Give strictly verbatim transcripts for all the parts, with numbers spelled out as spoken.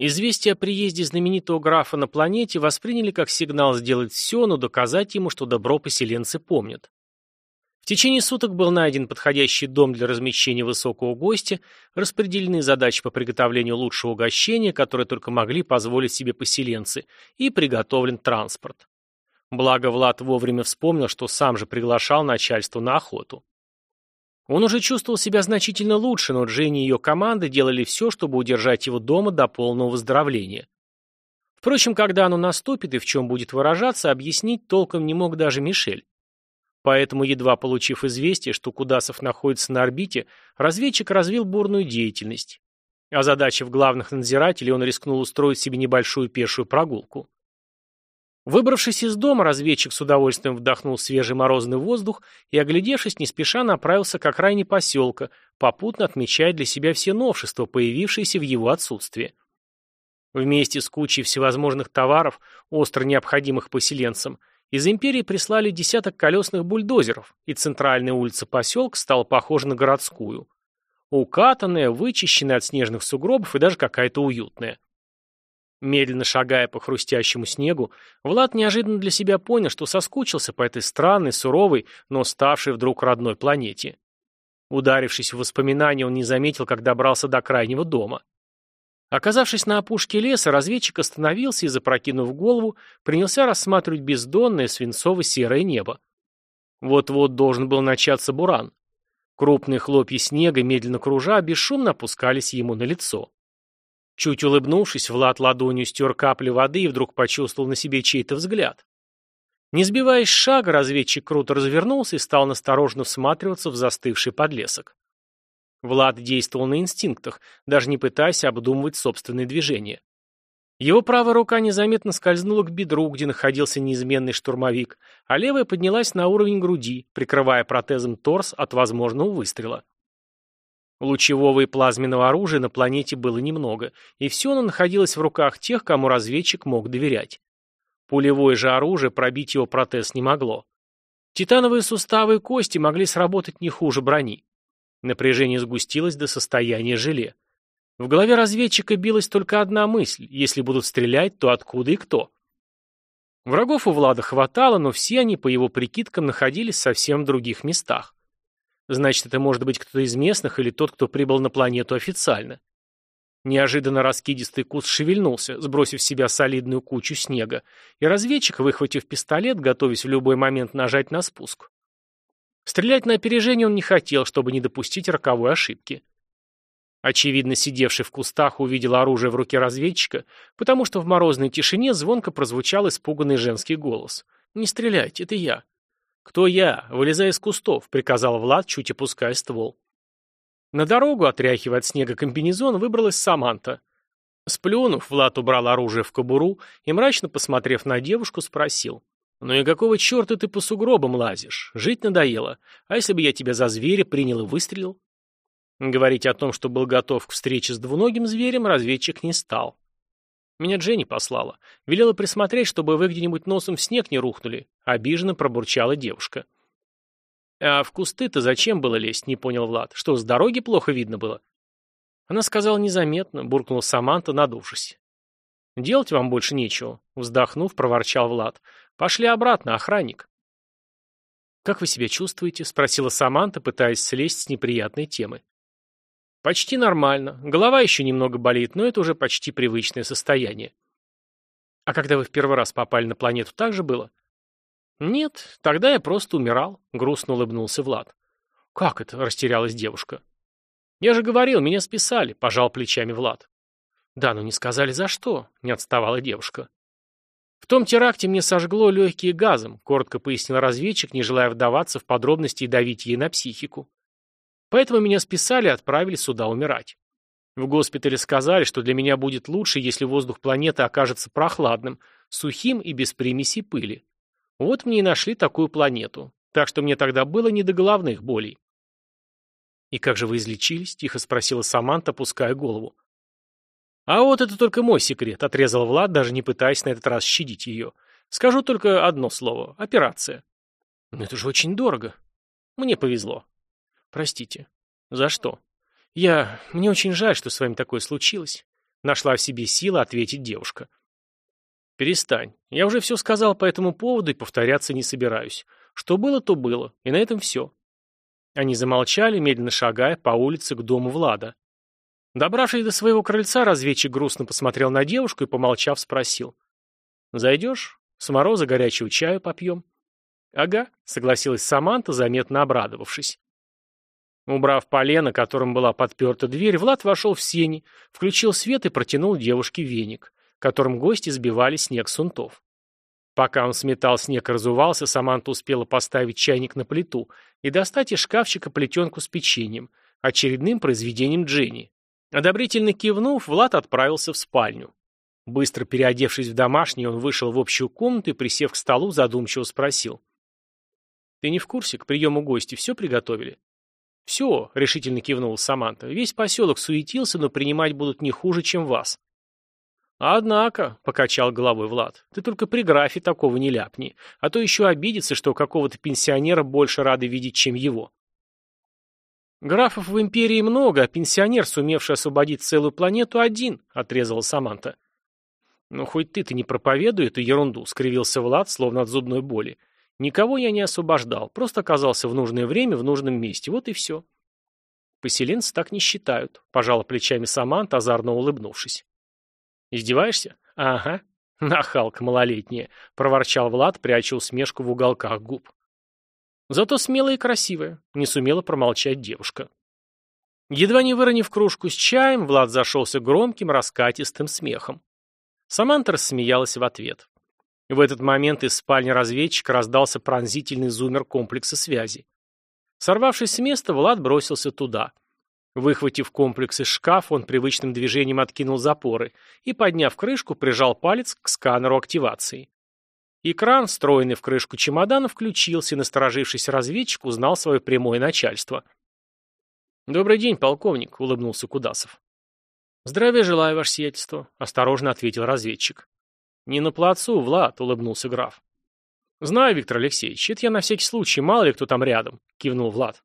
Известие о приезде знаменитого графа на планете восприняли как сигнал сделать все, но доказать ему, что добро поселенцы помнят. В течение суток был найден подходящий дом для размещения высокого гостя, распределены задачи по приготовлению лучшего угощения, которое только могли позволить себе поселенцы, и приготовлен транспорт. Благо Влад вовремя вспомнил, что сам же приглашал начальство на охоту. Он уже чувствовал себя значительно лучше, но Дженни и ее команда делали все, чтобы удержать его дома до полного выздоровления. Впрочем, когда оно наступит и в чем будет выражаться, объяснить толком не мог даже Мишель. Поэтому, едва получив известие, что Кудасов находится на орбите, разведчик развил бурную деятельность. Озадачив главных надзирателей, он рискнул устроить себе небольшую пешую прогулку. Выбравшись из дома, разведчик с удовольствием вдохнул свежий морозный воздух и, оглядевшись, не спеша направился к окраине поселка, попутно отмечая для себя все новшества, появившиеся в его отсутствие. Вместе с кучей всевозможных товаров, остро необходимых поселенцам, из империи прислали десяток колесных бульдозеров, и центральная улица поселка стала похожа на городскую. Укатанная, вычищенная от снежных сугробов и даже какая-то уютная. Медленно шагая по хрустящему снегу, Влад неожиданно для себя понял, что соскучился по этой странной, суровой, но ставшей вдруг родной планете. Ударившись в воспоминания, он не заметил, как добрался до крайнего дома. Оказавшись на опушке леса, разведчик остановился и, запрокинув голову, принялся рассматривать бездонное свинцово-серое небо. Вот-вот должен был начаться буран. Крупные хлопья снега, медленно кружа, бесшумно опускались ему на лицо. Чуть улыбнувшись, Влад ладонью стер капли воды и вдруг почувствовал на себе чей-то взгляд. Не сбиваясь с шага, разведчик круто развернулся и стал настороженно всматриваться в застывший подлесок. Влад действовал на инстинктах, даже не пытаясь обдумывать собственные движения. Его правая рука незаметно скользнула к бедру, где находился неизменный штурмовик, а левая поднялась на уровень груди, прикрывая протезом торс от возможного выстрела. Лучевого и плазменного оружия на планете было немного, и все оно находилось в руках тех, кому разведчик мог доверять. Пулевое же оружие пробить его протез не могло. Титановые суставы и кости могли сработать не хуже брони. Напряжение сгустилось до состояния желе. В голове разведчика билась только одна мысль: если будут стрелять, то откуда и кто? Врагов у Влада хватало, но все они, по его прикидкам, находились совсем в других местах. Значит, это может быть кто-то из местных или тот, кто прибыл на планету официально. Неожиданно раскидистый куст шевельнулся, сбросив с себя солидную кучу снега, и разведчик, выхватив пистолет, готовясь в любой момент нажать на спуск. Стрелять на опережение он не хотел, чтобы не допустить роковой ошибки. Очевидно, сидевший в кустах увидел оружие в руке разведчика, потому что в морозной тишине звонко прозвучал испуганный женский голос. «Не стреляйте, это я». «Кто я? Вылезай из кустов», — приказал Влад, чуть опуская ствол. На дорогу, отряхивая от снега комбинезон, выбралась Саманта. Сплюнув, Влад убрал оружие в кобуру и, мрачно посмотрев на девушку, спросил: «Ну и какого черта ты по сугробам лазишь? Жить надоело. А если бы я тебя за зверя принял и выстрелил?» Говорить о том, что был готов к встрече с двуногим зверем, разведчик не стал. «Меня Дженни послала. Велела присмотреть, чтобы вы где-нибудь носом в снег не рухнули», — обиженно пробурчала девушка. «А в кусты-то зачем было лезть?» — не понял Влад. «Что, с дороги плохо видно было?» Она сказала незаметно, буркнула Саманта, надувшись. «Делать вам больше нечего», — вздохнув, проворчал Влад. «Пошли обратно, охранник». «Как вы себя чувствуете?» — спросила Саманта, пытаясь слезть с неприятной темы. «Почти нормально. Голова еще немного болит, но это уже почти привычное состояние». «А когда вы в первый раз попали на планету, так же было?» «Нет, тогда я просто умирал», — грустно улыбнулся Влад. «Как это?» — растерялась девушка. «Я же говорил, меня списали», — пожал плечами Влад. «Да, но не сказали за что», — не отставала девушка. «В том теракте мне сожгло легкие газом», — коротко пояснил разведчик, не желая вдаваться в подробности и давить ей на психику. «Поэтому меня списали и отправили сюда умирать. В госпитале сказали, что для меня будет лучше, если воздух планеты окажется прохладным, сухим и без примесей пыли. Вот мне и нашли такую планету, так что мне тогда было не до головных болей». «И как же вы излечились?» — тихо спросила Саманта, опуская голову. «А вот это только мой секрет», — отрезал Влад, даже не пытаясь на этот раз щадить ее. «Скажу только одно слово — операция». «Но это же очень дорого». «Мне повезло». «Простите». «За что?» «Я... Мне очень жаль, что с вами такое случилось». Нашла в себе силы ответить девушка. Перестань. Я уже все сказал по этому поводу и повторяться не собираюсь. Что было, то было. И на этом все. Они замолчали, медленно шагая по улице к дому Влада. Добравшись до своего крыльца, разведчик грустно посмотрел на девушку и, помолчав, спросил. «Зайдешь? С мороза горячего чаю попьем?» «Ага», — согласилась Саманта, заметно обрадовавшись. Убрав полено, которым была подперта дверь, Влад вошел в сени, включил свет и протянул девушке веник, которым гости сбивали снег с унтов. Пока он сметал снег и разувался, Саманта успела поставить чайник на плиту и достать из шкафчика плетенку с печеньем, очередным произведением Дженни. Одобрительно кивнув, Влад отправился в спальню. Быстро переодевшись в домашний, он вышел в общую комнату и, присев к столу, задумчиво спросил. «Ты не в курсе? К приему гостей все приготовили?» «Все», — решительно кивнула Саманта. «Весь поселок суетился, но принимать будут не хуже, чем вас». «Однако», — покачал головой Влад, — «ты только при графе такого не ляпни, а то еще обидится, что какого-то пенсионера больше рады видеть, чем его». «Графов в империи много, а пенсионер, сумевший освободить целую планету, один», — отрезала Саманта. «Ну, хоть ты-то не проповедуй эту ерунду», — скривился Влад, словно от зубной боли. «Никого я не освобождал, просто оказался в нужное время в нужном месте, вот и все». «Поселенцы так не считают», — пожала плечами Саманта, озорно улыбнувшись. «Издеваешься? Ага. Нахалка малолетняя», — проворчал Влад, пряча усмешку в уголках губ. «Зато смелая и красивая», — не сумела промолчать девушка. Едва не выронив кружку с чаем, Влад зашелся громким, раскатистым смехом. Саманта рассмеялась в ответ. В этот момент из спальни разведчика раздался пронзительный зуммер комплекса связи. Сорвавшись с места, Влад бросился туда. Выхватив комплекс из шкафа, он привычным движением откинул запоры и, подняв крышку, прижал палец к сканеру активации. Экран, встроенный в крышку чемодана, включился, и насторожившийся разведчик узнал свое прямое начальство. «Добрый день, полковник», — улыбнулся Кудасов. «Здравия желаю, ваше сиятельство», — осторожно ответил разведчик. «Не на плацу, Влад», — улыбнулся граф. «Знаю, Виктор Алексеевич, это я на всякий случай, мало ли кто там рядом», — кивнул Влад.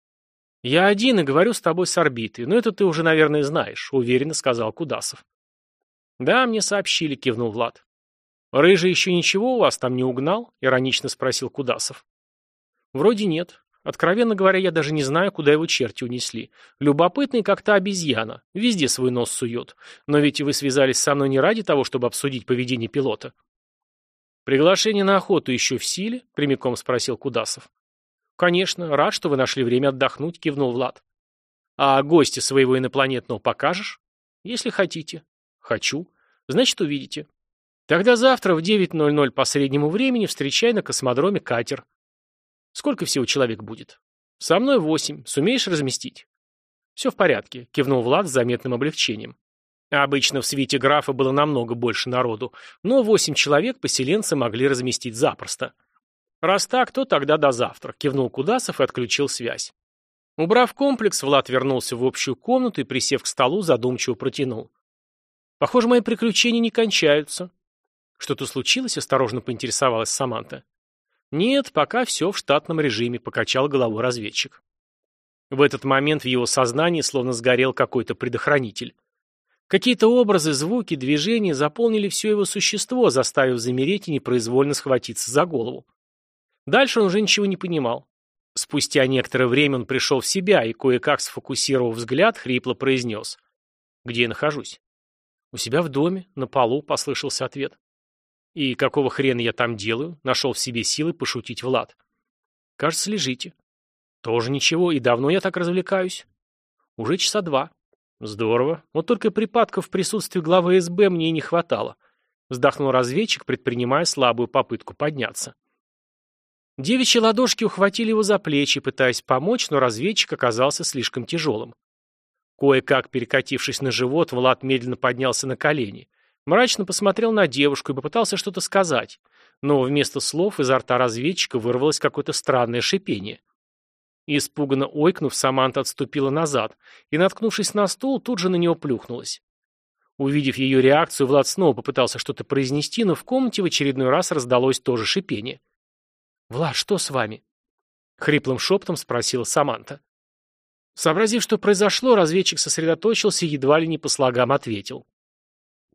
«Я один и говорю с тобой с орбиты, но это ты уже, наверное, знаешь», — уверенно сказал Кудасов. «Да, мне сообщили», — кивнул Влад. «Рыжий еще ничего у вас там не угнал?» — иронично спросил Кудасов. «Вроде нет. Откровенно говоря, я даже не знаю, куда его черти унесли. Любопытный, как та обезьяна. Везде свой нос сует. Но ведь вы связались со мной не ради того, чтобы обсудить поведение пилота». «Приглашение на охоту еще в силе?» — прямиком спросил Кудасов. «Конечно. Рад, что вы нашли время отдохнуть», — кивнул Влад. «А гостя своего инопланетного покажешь?» «Если хотите». «Хочу. Значит, увидите». «Тогда завтра в девять ноль ноль по среднему времени встречай на космодроме катер». «Сколько всего человек будет?» «Со мной восемь. Сумеешь разместить?» «Все в порядке», — кивнул Влад с заметным облегчением. Обычно в свите графа было намного больше народу, но восемь человек поселенцы могли разместить запросто. «Раз так, то тогда до завтра», — кивнул Кудасов и отключил связь. Убрав комплекс, Влад вернулся в общую комнату и, присев к столу, задумчиво протянул. «Похоже, мои приключения не кончаются». «Что-то случилось?» — осторожно поинтересовалась Саманта. «Нет, пока все в штатном режиме», — покачал головой разведчик. В этот момент в его сознании словно сгорел какой-то предохранитель. Какие-то образы, звуки, движения заполнили все его существо, заставив замереть и непроизвольно схватиться за голову. Дальше он уже ничего не понимал. Спустя некоторое время он пришел в себя и, кое-как сфокусировав взгляд, хрипло произнес. «Где я нахожусь?» «У себя в доме, на полу», — послышался ответ. «И какого хрена я там делаю?» — нашел в себе силы пошутить Влад. «Кажется, лежите». «Тоже ничего, и давно я так развлекаюсь?» «Уже часа два». «Здорово. Вот только припадков в присутствии главы СБ мне и не хватало», — вздохнул разведчик, предпринимая слабую попытку подняться. Девичьи ладошки ухватили его за плечи, пытаясь помочь, но разведчик оказался слишком тяжелым. Кое-как перекатившись на живот, Влад медленно поднялся на колени. Мрачно посмотрел на девушку и попытался что-то сказать, но вместо слов изо рта разведчика вырвалось какое-то странное шипение. Испуганно ойкнув, Саманта отступила назад и, наткнувшись на стул, тут же на него плюхнулась. Увидев ее реакцию, Влад снова попытался что-то произнести, но в комнате в очередной раз раздалось то же шипение. «Влад, что с вами?» — хриплым шепотом спросила Саманта. Сообразив, что произошло, разведчик сосредоточился и едва ли не по слогам ответил.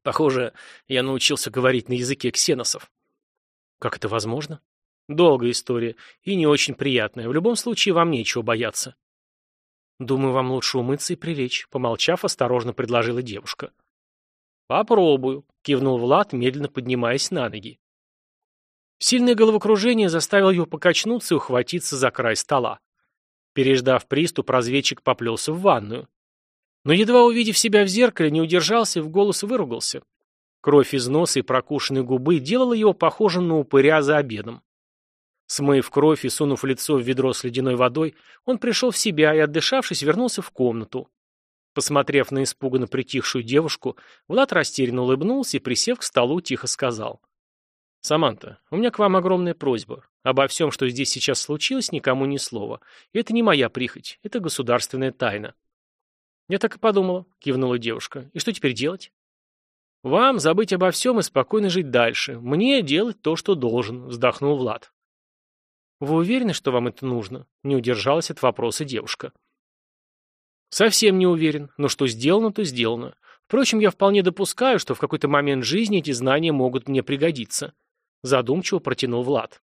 Похоже, я научился говорить на языке ксеносов. Как это возможно? Долгая история и не очень приятная. В любом случае, вам нечего бояться. Думаю, вам лучше умыться и прилечь, помолчав, осторожно предложила девушка. Попробую, кивнул Влад, медленно поднимаясь на ноги. Сильное головокружение заставило его покачнуться и ухватиться за край стола. Переждав приступ, разведчик поплелся в ванную. Но, едва увидев себя в зеркале, не удержался и в голос выругался. Кровь из носа и прокушенной губы делала его похожим на упыря за обедом. Смыв кровь и сунув лицо в ведро с ледяной водой, он пришел в себя и, отдышавшись, вернулся в комнату. Посмотрев на испуганно притихшую девушку, Влад растерянно улыбнулся и, присев к столу, тихо сказал. «Саманта, у меня к вам огромная просьба. Обо всем, что здесь сейчас случилось, никому ни слова. И это не моя прихоть, это государственная тайна». «Я так и подумала», — кивнула девушка. «И что теперь делать?» «Вам забыть обо всем и спокойно жить дальше. Мне делать то, что должен», — вздохнул Влад. «Вы уверены, что вам это нужно?» — не удержалась от вопроса девушка. «Совсем не уверен, но что сделано, то сделано. Впрочем, я вполне допускаю, что в какой-то момент жизни эти знания могут мне пригодиться», — задумчиво протянул Влад.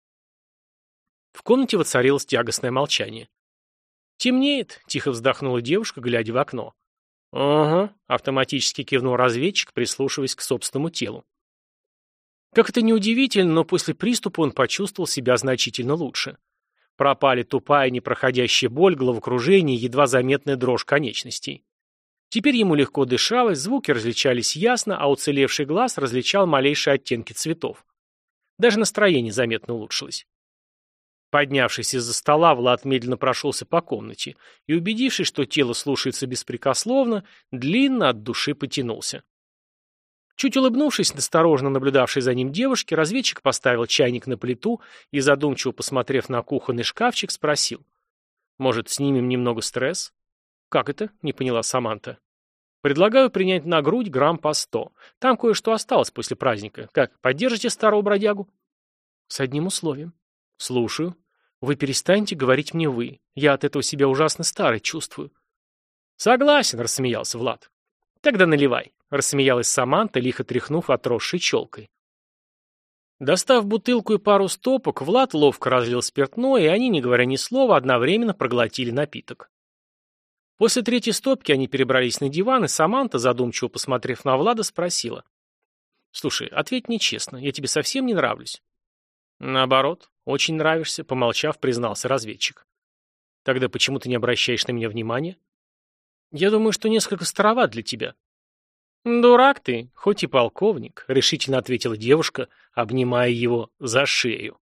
В комнате воцарилось тягостное молчание. «Темнеет», — тихо вздохнула девушка, глядя в окно. «Ага», — автоматически кивнул разведчик, прислушиваясь к собственному телу. Как это ни удивительно, но после приступа он почувствовал себя значительно лучше. Пропали тупая непроходящая боль, головокружение и едва заметная дрожь конечностей. Теперь ему легко дышалось, звуки различались ясно, а уцелевший глаз различал малейшие оттенки цветов. Даже настроение заметно улучшилось. Поднявшись из-за стола, Влад медленно прошелся по комнате и, убедившись, что тело слушается беспрекословно, длинно от души потянулся. Чуть улыбнувшись, осторожно наблюдавшей за ним девушке, разведчик поставил чайник на плиту и, задумчиво посмотрев на кухонный шкафчик, спросил. «Может, снимем немного стресс?» «Как это?» — не поняла Саманта. «Предлагаю принять на грудь грамм по сто. Там кое-что осталось после праздника. Как, поддержите старого бродягу?» «С одним условием». «Слушаю. Вы перестаньте говорить мне «вы». Я от этого себя ужасно старый чувствую». «Согласен», — рассмеялся Влад. «Тогда наливай», — рассмеялась Саманта, лихо тряхнув отросшей челкой. Достав бутылку и пару стопок, Влад ловко разлил спиртное, и они, не говоря ни слова, одновременно проглотили напиток. После третьей стопки они перебрались на диван, и Саманта, задумчиво посмотрев на Влада, спросила. «Слушай, ответь мне честно, я тебе совсем не нравлюсь?» «Наоборот, очень нравишься», — помолчав, признался разведчик. «Тогда почему ты не обращаешь на меня внимания?» «Я думаю, что несколько староват для тебя». «Дурак ты, хоть и полковник», — решительно ответила девушка, обнимая его за шею.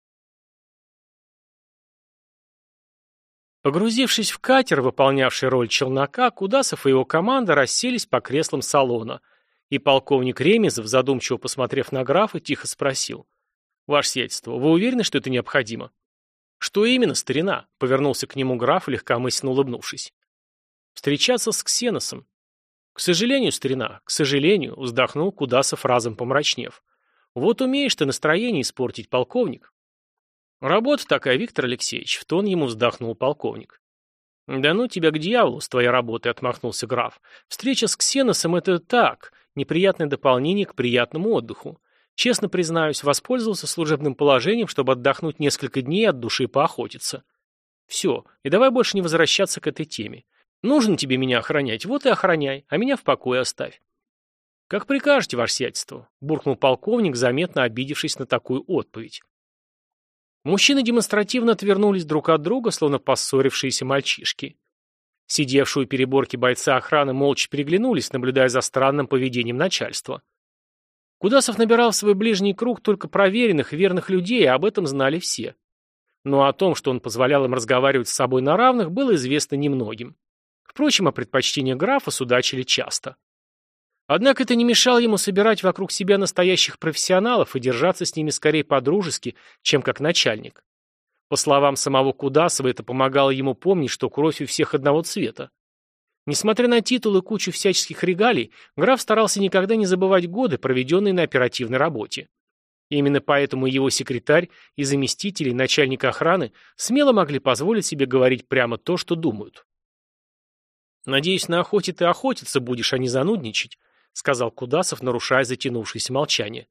Погрузившись в катер, выполнявший роль челнока, Кудасов и его команда расселись по креслам салона, и полковник Ремезов, задумчиво посмотрев на графа, тихо спросил. «Ваше сиятельство, вы уверены, что это необходимо?» «Что именно, старина?» — повернулся к нему граф, легкомысленно улыбнувшись. «Встречаться с Ксеносом». «К сожалению, старина, к сожалению», — вздохнул Кудасов, разом помрачнев. «Вот умеешь ты настроение испортить, полковник». «Работа такая, Виктор Алексеевич», — в тон ему вздохнул полковник. «Да ну тебя к дьяволу с твоей работой», — отмахнулся граф. «Встреча с Ксеносом — это так, неприятное дополнение к приятному отдыху. Честно признаюсь, воспользовался служебным положением, чтобы отдохнуть несколько дней от души поохотиться. Все, и давай больше не возвращаться к этой теме. Нужно тебе меня охранять, вот и охраняй, а меня в покое оставь». «Как прикажете, ваше сиятельство», — буркнул полковник, заметно обидевшись на такую отповедь. Мужчины демонстративно отвернулись друг от друга, словно поссорившиеся мальчишки. Сидевшие у переборки бойцы охраны молча переглянулись, наблюдая за странным поведением начальства. Кудасов набирал в свой ближний круг только проверенных и верных людей, и об этом знали все. Но о том, что он позволял им разговаривать с собой на равных, было известно немногим. Впрочем, о предпочтениях графа судачили часто. Однако это не мешало ему собирать вокруг себя настоящих профессионалов и держаться с ними скорее по-дружески, чем как начальник. По словам самого Кудасова, это помогало ему помнить, что кровь у всех одного цвета. Несмотря на титул и кучу всяческих регалий, граф старался никогда не забывать годы, проведенные на оперативной работе. Именно поэтому его секретарь и заместители, начальник охраны смело могли позволить себе говорить прямо то, что думают. «Надеюсь, на охоте ты охотиться будешь, а не занудничать», сказал Кудасов, нарушая затянувшееся молчание.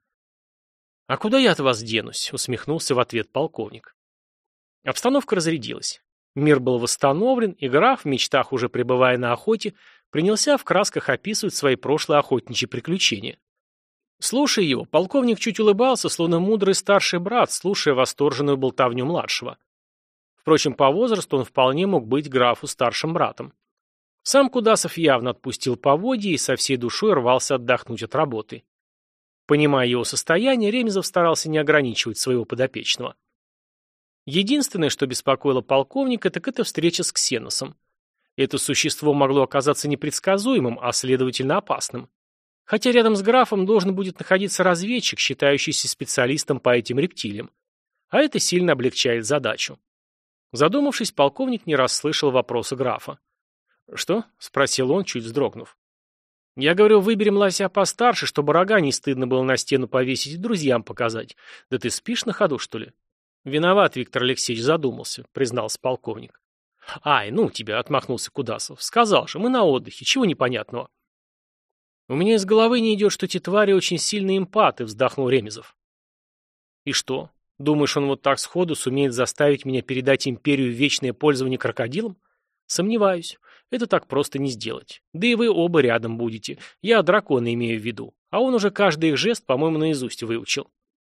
«А куда я от вас денусь?» — усмехнулся в ответ полковник. Обстановка разрядилась. Мир был восстановлен, и граф, в мечтах уже пребывая на охоте, принялся в красках описывать свои прошлые охотничьи приключения. Слушая его, полковник чуть улыбался, словно мудрый старший брат, слушая восторженную болтовню младшего. Впрочем, по возрасту он вполне мог быть графу старшим братом. Сам Кудасов явно отпустил поводья и со всей душой рвался отдохнуть от работы. Понимая его состояние, Ремезов старался не ограничивать своего подопечного. Единственное, что беспокоило полковника, так это встреча с Ксеносом. Это существо могло оказаться непредсказуемым, а следовательно опасным. Хотя рядом с графом должен будет находиться разведчик, считающийся специалистом по этим рептилиям. А это сильно облегчает задачу. Задумавшись, полковник не расслышал вопроса графа. «Что?» — спросил он, чуть вздрогнув. «Я говорю, выберем лося постарше, чтобы рога не стыдно было на стену повесить и друзьям показать. Да ты спишь на ходу, что ли?» «Виноват, Виктор Алексеевич, задумался», — признался полковник. «Ай, ну тебя», — отмахнулся Кудасов. «Сказал же, мы на отдыхе, чего непонятного?» «У меня из головы не идет, что эти твари очень сильные эмпаты», — вздохнул Ремезов. «И что? Думаешь, он вот так сходу сумеет заставить меня передать империю в вечное пользование крокодилом? Сомневаюсь. Это так просто не сделать. Да и вы оба рядом будете. Я дракона имею в виду. А он уже каждый их жест, по-моему, наизусть выучил».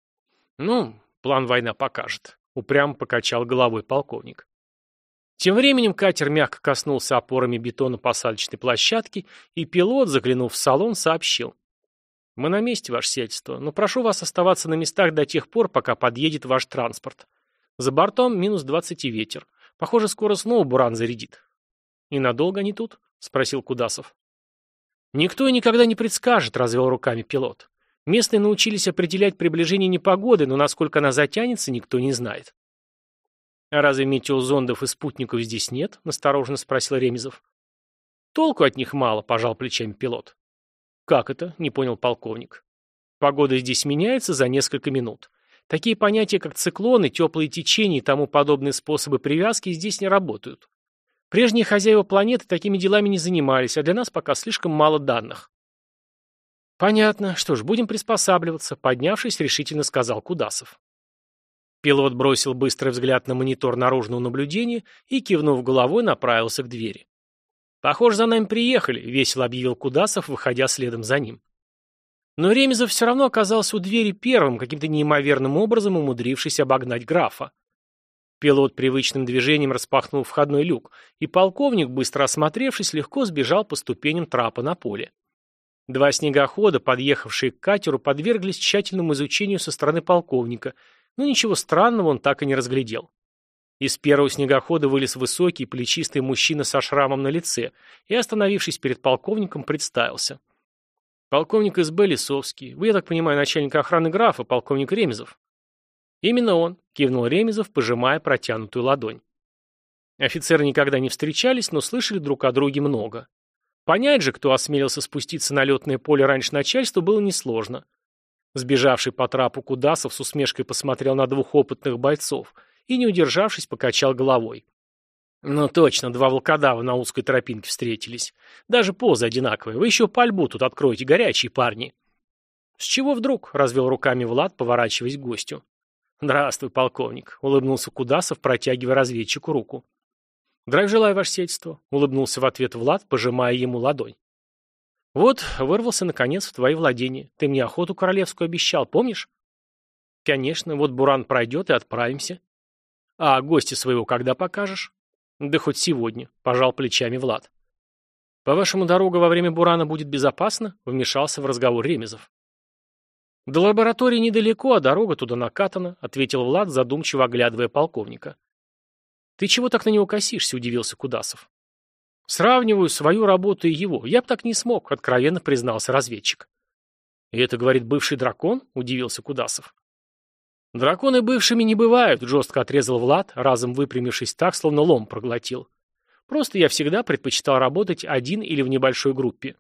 «Ну, план война покажет», — упрямо покачал головой полковник. Тем временем катер мягко коснулся опорами бетона посадочной площадки, и пилот, заглянув в салон, сообщил: «Мы на месте, ваше сиятельство, но прошу вас оставаться на местах до тех пор, пока подъедет ваш транспорт. За бортом минус двадцать и ветер. Похоже, скоро снова буран зарядит». «И надолго они тут?» — спросил Кудасов. «Никто и никогда не предскажет», — развел руками пилот. «Местные научились определять приближение непогоды, но насколько она затянется, никто не знает». «А разве метеозондов и спутников здесь нет?» — настороженно спросил Ремезов. «Толку от них мало», — пожал плечами пилот. «Как это?» — не понял полковник. «Погода здесь меняется за несколько минут. Такие понятия, как циклоны, теплые течения и тому подобные способы привязки здесь не работают. Прежние хозяева планеты такими делами не занимались, а для нас пока слишком мало данных». «Понятно. Что ж, будем приспосабливаться», — поднявшись, решительно сказал Кудасов. Пилот бросил быстрый взгляд на монитор наружного наблюдения и, кивнув головой, направился к двери. «Похоже, за нами приехали», — весело объявил Кудасов, выходя следом за ним. Но Ремезов все равно оказался у двери первым, каким-то неимоверным образом умудрившись обогнать графа. Пилот привычным движением распахнул входной люк, и полковник, быстро осмотревшись, легко сбежал по ступеням трапа на поле. Два снегохода, подъехавшие к катеру, подверглись тщательному изучению со стороны полковника, но ничего странного он так и не разглядел. Из первого снегохода вылез высокий, плечистый мужчина со шрамом на лице и, остановившись перед полковником, представился. «Полковник СБ Лисовский. Вы, я так понимаю, начальник охраны графа, полковник Ремезов?» «Именно он», — кивнул Ремезов, пожимая протянутую ладонь. Офицеры никогда не встречались, но слышали друг о друге много. Понять же, кто осмелился спуститься на летное поле раньше начальства, было несложно. Сбежавший по трапу Кудасов с усмешкой посмотрел на двух опытных бойцов и, не удержавшись, покачал головой. «Ну точно, два волкодава на узкой тропинке встретились. Даже поза одинаковая. Вы еще пальбу тут откроете, горячие парни». «С чего вдруг?» — развел руками Влад, поворачиваясь к гостю. «Здравствуй, полковник», — улыбнулся Кудасов, протягивая разведчику руку. «Здравия желаю, ваше сиятельство», — улыбнулся в ответ Влад, пожимая ему ладонь. «Вот, вырвался, наконец, в твои владения. Ты мне охоту королевскую обещал, помнишь?» «Конечно, вот буран пройдет и отправимся». «А гостя своего когда покажешь?» «Да хоть сегодня», — пожал плечами Влад. «По-вашему, дорога во время бурана будет безопасна?» — вмешался в разговор Ремезов. «До лаборатории недалеко, а дорога туда накатана», — ответил Влад, задумчиво оглядывая полковника. «Ты чего так на него косишься?» — удивился Кудасов. «Сравниваю свою работу и его. Я б так не смог», — откровенно признался разведчик. «И это, говорит, бывший дракон?» — удивился Кудасов. «Драконы бывшими не бывают», — жестко отрезал Влад, разом выпрямившись так, словно лом проглотил. «Просто я всегда предпочитал работать один или в небольшой группе».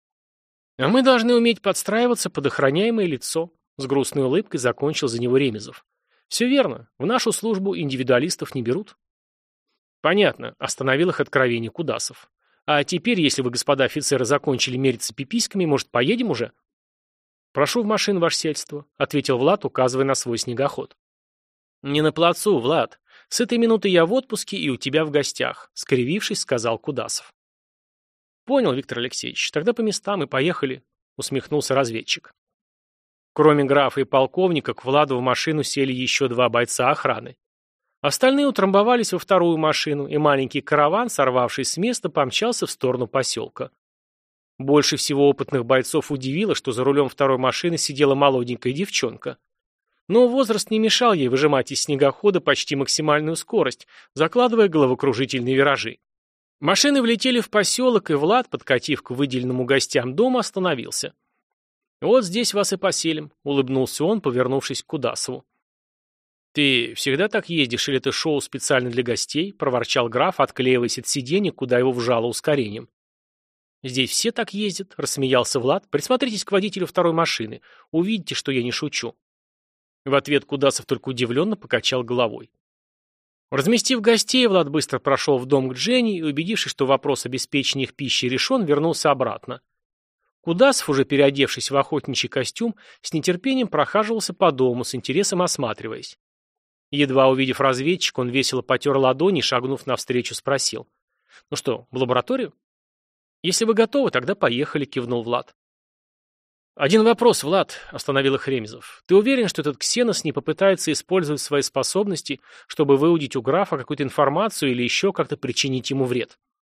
«А мы должны уметь подстраиваться под охраняемое лицо», — с грустной улыбкой закончил за него Ремезов. «Все верно. В нашу службу индивидуалистов не берут». «Понятно», — остановил их откровение Кудасов. А теперь, если вы, господа офицеры, закончили мериться пиписьками, может, поедем уже? Прошу в машину, ваше сельство, ответил Влад, указывая на свой снегоход. Не на плацу, Влад. С этой минуты я в отпуске и у тебя в гостях, скривившись, сказал Кудасов. Понял, Виктор Алексеевич, тогда по местам и поехали, усмехнулся разведчик. Кроме графа и полковника, к Владу в машину сели еще два бойца охраны. Остальные утрамбовались во вторую машину, и маленький караван, сорвавшись с места, помчался в сторону поселка. Больше всего опытных бойцов удивило, что за рулем второй машины сидела молоденькая девчонка. Но возраст не мешал ей выжимать из снегохода почти максимальную скорость, закладывая головокружительные виражи. Машины влетели в поселок, и Влад, подкатив к выделенному гостям дому, остановился. «Вот здесь вас и поселим», — улыбнулся он, повернувшись к Кудасову. «Ты всегда так ездишь, или это шоу специально для гостей?» — проворчал граф, отклеиваясь от сиденья, куда его вжало ускорением. «Здесь все так ездят», — рассмеялся Влад. «Присмотритесь к водителю второй машины. Увидите, что я не шучу». В ответ Кудасов только удивленно покачал головой. Разместив гостей, Влад быстро прошел в дом к Дженни и, убедившись, что вопрос обеспечения их пищей решен, вернулся обратно. Кудасов, уже переодевшись в охотничий костюм, с нетерпением прохаживался по дому, с интересом осматриваясь. Едва увидев разведчика, он весело потер ладони и, шагнув навстречу, спросил. «Ну что, в лабораторию?» «Если вы готовы, тогда поехали», — кивнул Влад. «Один вопрос, Влад», — остановил их Ремезов. «Ты уверен, что этот Ксенос не попытается использовать свои способности, чтобы выудить у графа какую-то информацию или еще как-то причинить ему вред?»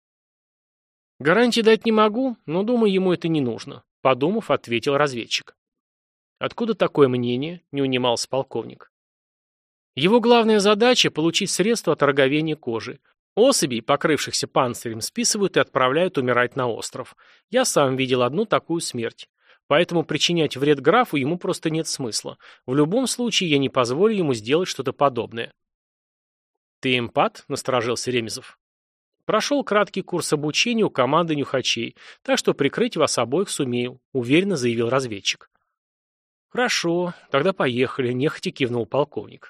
«Гарантии дать не могу, но, думаю, ему это не нужно», — подумав, ответил разведчик. «Откуда такое мнение?» — не унимался полковник. Его главная задача – получить средства от роговения кожи. Особей, покрывшихся панцирем, списывают и отправляют умирать на остров. Я сам видел одну такую смерть. Поэтому причинять вред графу ему просто нет смысла. В любом случае я не позволю ему сделать что-то подобное. «Ты эмпат?» – насторожился Ремезов. «Прошел краткий курс обучения у команды нюхачей, так что прикрыть вас обоих сумею», – уверенно заявил разведчик. «Хорошо, тогда поехали», – нехотя кивнул полковник.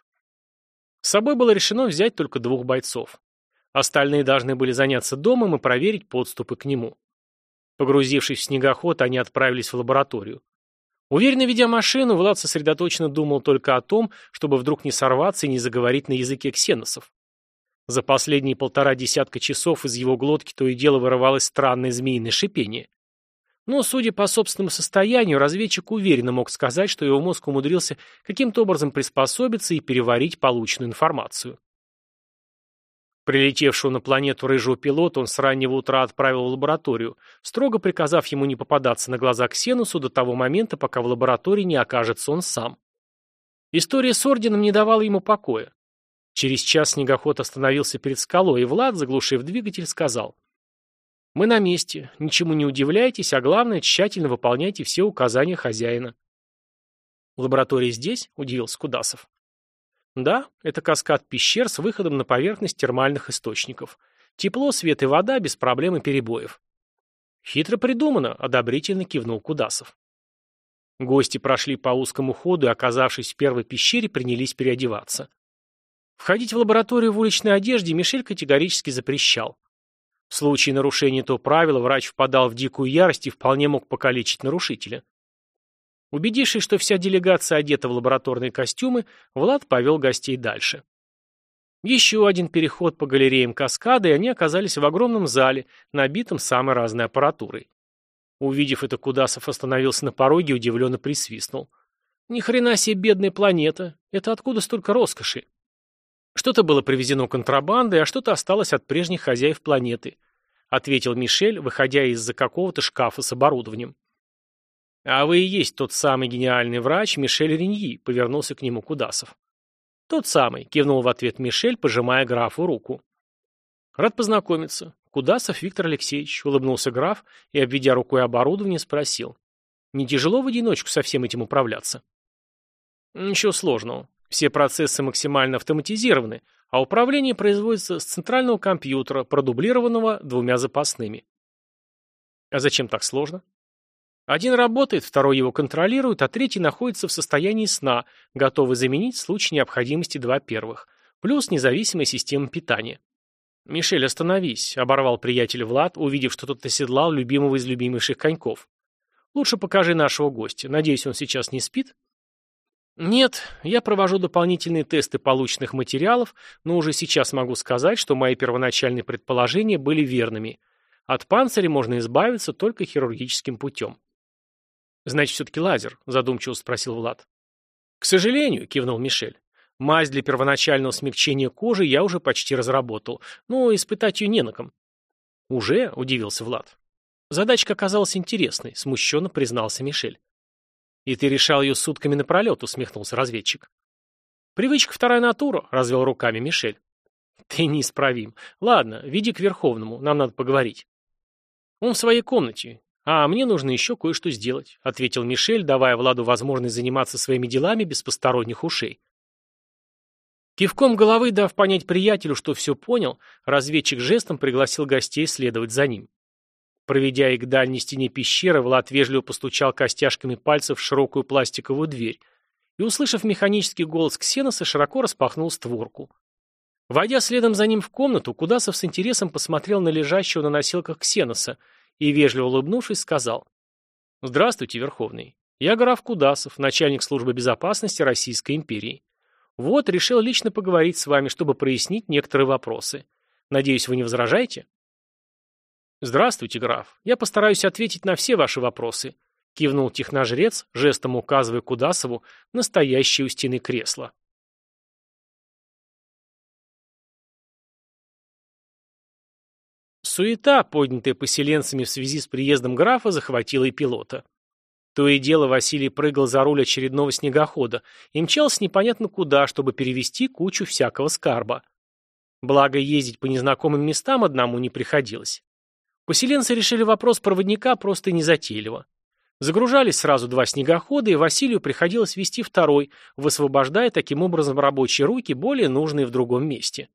С собой было решено взять только двух бойцов. Остальные должны были заняться домом и проверить подступы к нему. Погрузившись в снегоход, они отправились в лабораторию. Уверенно ведя машину, Влад сосредоточенно думал только о том, чтобы вдруг не сорваться и не заговорить на языке ксеносов. За последние полтора десятка часов из его глотки то и дело вырывалось странное змеиное шипение. Но, судя по собственному состоянию, разведчик уверенно мог сказать, что его мозг умудрился каким-то образом приспособиться и переварить полученную информацию. Прилетевшего на планету рыжего пилота он с раннего утра отправил в лабораторию, строго приказав ему не попадаться на глаза Ксенусу до того момента, пока в лаборатории не окажется он сам. История с орденом не давала ему покоя. Через час снегоход остановился перед скалой, и Влад, заглушив двигатель, сказал: «Мы на месте, ничему не удивляйтесь, а главное, тщательно выполняйте все указания хозяина». «Лаборатория здесь?» – удивился Кудасов. «Да, это каскад пещер с выходом на поверхность термальных источников. Тепло, свет и вода без проблем и перебоев». «Хитро придумано», – одобрительно кивнул Кудасов. Гости прошли по узкому ходу и, оказавшись в первой пещере, принялись переодеваться. Входить в лабораторию в уличной одежде Мишель категорически запрещал. В случае нарушения этого правила врач впадал в дикую ярость и вполне мог покалечить нарушителя. Убедившись, что вся делегация одета в лабораторные костюмы, Влад повел гостей дальше. Еще один переход по галереям каскада, и они оказались в огромном зале, набитом самой разной аппаратурой. Увидев это, Кудасов остановился на пороге и удивленно присвистнул. «Ни хрена себе бедная планета! Это откуда столько роскоши?» «Что-то было привезено контрабандой, а что-то осталось от прежних хозяев планеты», ответил Мишель, выходя из-за какого-то шкафа с оборудованием. «А вы и есть тот самый гениальный врач Мишель Реньи», повернулся к нему Кудасов. «Тот самый», кивнул в ответ Мишель, пожимая графу руку. «Рад познакомиться. Кудасов Виктор Алексеевич», улыбнулся граф и, обведя рукой оборудование, спросил. «Не тяжело в одиночку со всем этим управляться?» «Ничего сложного. Все процессы максимально автоматизированы, а управление производится с центрального компьютера, продублированного двумя запасными». «А зачем так сложно?» «Один работает, второй его контролирует, а третий находится в состоянии сна, готовый заменить в случае необходимости два первых, плюс независимая система питания». «Мишель, остановись», — оборвал приятель Влад, увидев, что тот оседлал любимого из любимейших коньков. «Лучше покажи нашего гостя. Надеюсь, он сейчас не спит?» «Нет, я провожу дополнительные тесты полученных материалов, но уже сейчас могу сказать, что мои первоначальные предположения были верными. От панциря можно избавиться только хирургическим путем». «Значит, все-таки лазер?» — задумчиво спросил Влад. «К сожалению», — кивнул Мишель. «Мазь для первоначального смягчения кожи я уже почти разработал, но испытать ее не на ком». «Уже?» — удивился Влад. «Задачка оказалась интересной», — смущенно признался Мишель. «И ты решал ее сутками напролет», — усмехнулся разведчик. «Привычка вторая натура», — развел руками Мишель. «Ты неисправим. Ладно, веди к Верховному, нам надо поговорить». «Он в своей комнате, а мне нужно еще кое-что сделать», — ответил Мишель, давая Владу возможность заниматься своими делами без посторонних ушей. Кивком головы, дав понять приятелю, что все понял, разведчик жестом пригласил гостей следовать за ним. Проведя их к дальней стене пещеры, Влад вежливо постучал костяшками пальцев в широкую пластиковую дверь и, услышав механический голос Ксеноса, широко распахнул створку. Войдя следом за ним в комнату, Кудасов с интересом посмотрел на лежащего на носилках Ксеноса и, вежливо улыбнувшись, сказал: «Здравствуйте, Верховный. Я граф Кудасов, начальник службы безопасности Российской империи. Вот, решил лично поговорить с вами, чтобы прояснить некоторые вопросы. Надеюсь, вы не возражаете?» «Здравствуйте, граф. Я постараюсь ответить на все ваши вопросы», — кивнул техножрец, жестом указывая Кудасову на стоящее у стены кресло. Суета, поднятая поселенцами в связи с приездом графа, захватила и пилота. То и дело Василий прыгал за руль очередного снегохода и мчался непонятно куда, чтобы перевезти кучу всякого скарба. Благо, ездить по незнакомым местам одному не приходилось. Поселенцы решили вопрос проводника просто незатейливо. Загружались сразу два снегохода, и Василию приходилось вести второй, высвобождая таким образом рабочие руки, более нужные в другом месте.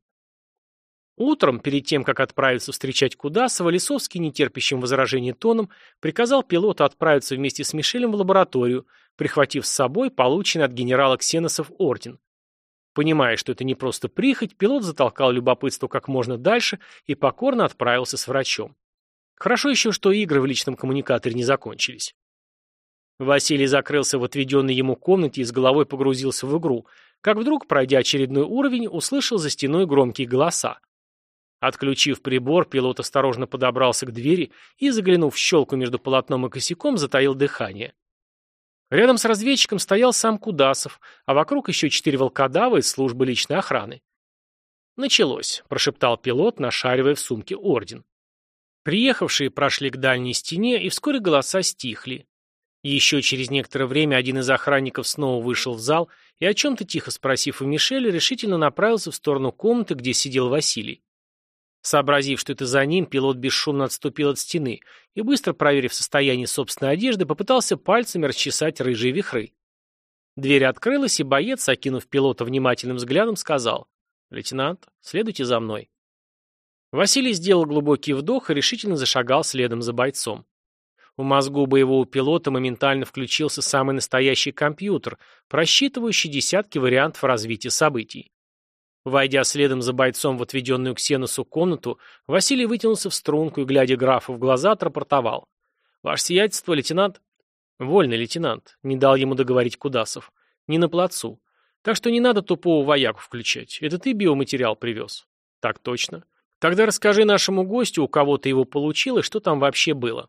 Утром, перед тем, как отправиться встречать Кудасова, Лисовский, нетерпящим возражений тоном, приказал пилоту отправиться вместе с Мишелем в лабораторию, прихватив с собой полученный от генерала Ксеносов орден. Понимая, что это не просто прихоть, пилот затолкал любопытство как можно дальше и покорно отправился с врачом. Хорошо еще, что игры в личном коммуникаторе не закончились. Василий закрылся в отведенной ему комнате и с головой погрузился в игру, как вдруг, пройдя очередной уровень, услышал за стеной громкие голоса. Отключив прибор, пилот осторожно подобрался к двери и, заглянув в щелку между полотном и косяком, затаил дыхание. Рядом с разведчиком стоял сам Кудасов, а вокруг еще четыре волкодава из службы личной охраны. «Началось», — прошептал пилот, нашаривая в сумке орден. Приехавшие прошли к дальней стене, и вскоре голоса стихли. Еще через некоторое время один из охранников снова вышел в зал и, о чем-то тихо спросив у Мишеля, решительно направился в сторону комнаты, где сидел Василий. Сообразив, что это за ним, пилот бесшумно отступил от стены и, быстро проверив состояние собственной одежды, попытался пальцами расчесать рыжие вихры. Дверь открылась, и боец, окинув пилота внимательным взглядом, сказал: «Лейтенант, следуйте за мной». Василий сделал глубокий вдох и решительно зашагал следом за бойцом. В мозгу боевого пилота моментально включился самый настоящий компьютер, просчитывающий десятки вариантов развития событий. Войдя следом за бойцом в отведенную Ксеносу комнату, Василий вытянулся в струнку и, глядя графу в глаза, отрапортовал: «Ваше сиятельство, лейтенант...» «Вольный лейтенант», — не дал ему договорить Кудасов. «Не на плацу. Так что не надо тупого вояку включать. Это ты биоматериал привез?» «Так точно. Тогда расскажи нашему гостю, у кого ты его получил и что там вообще было».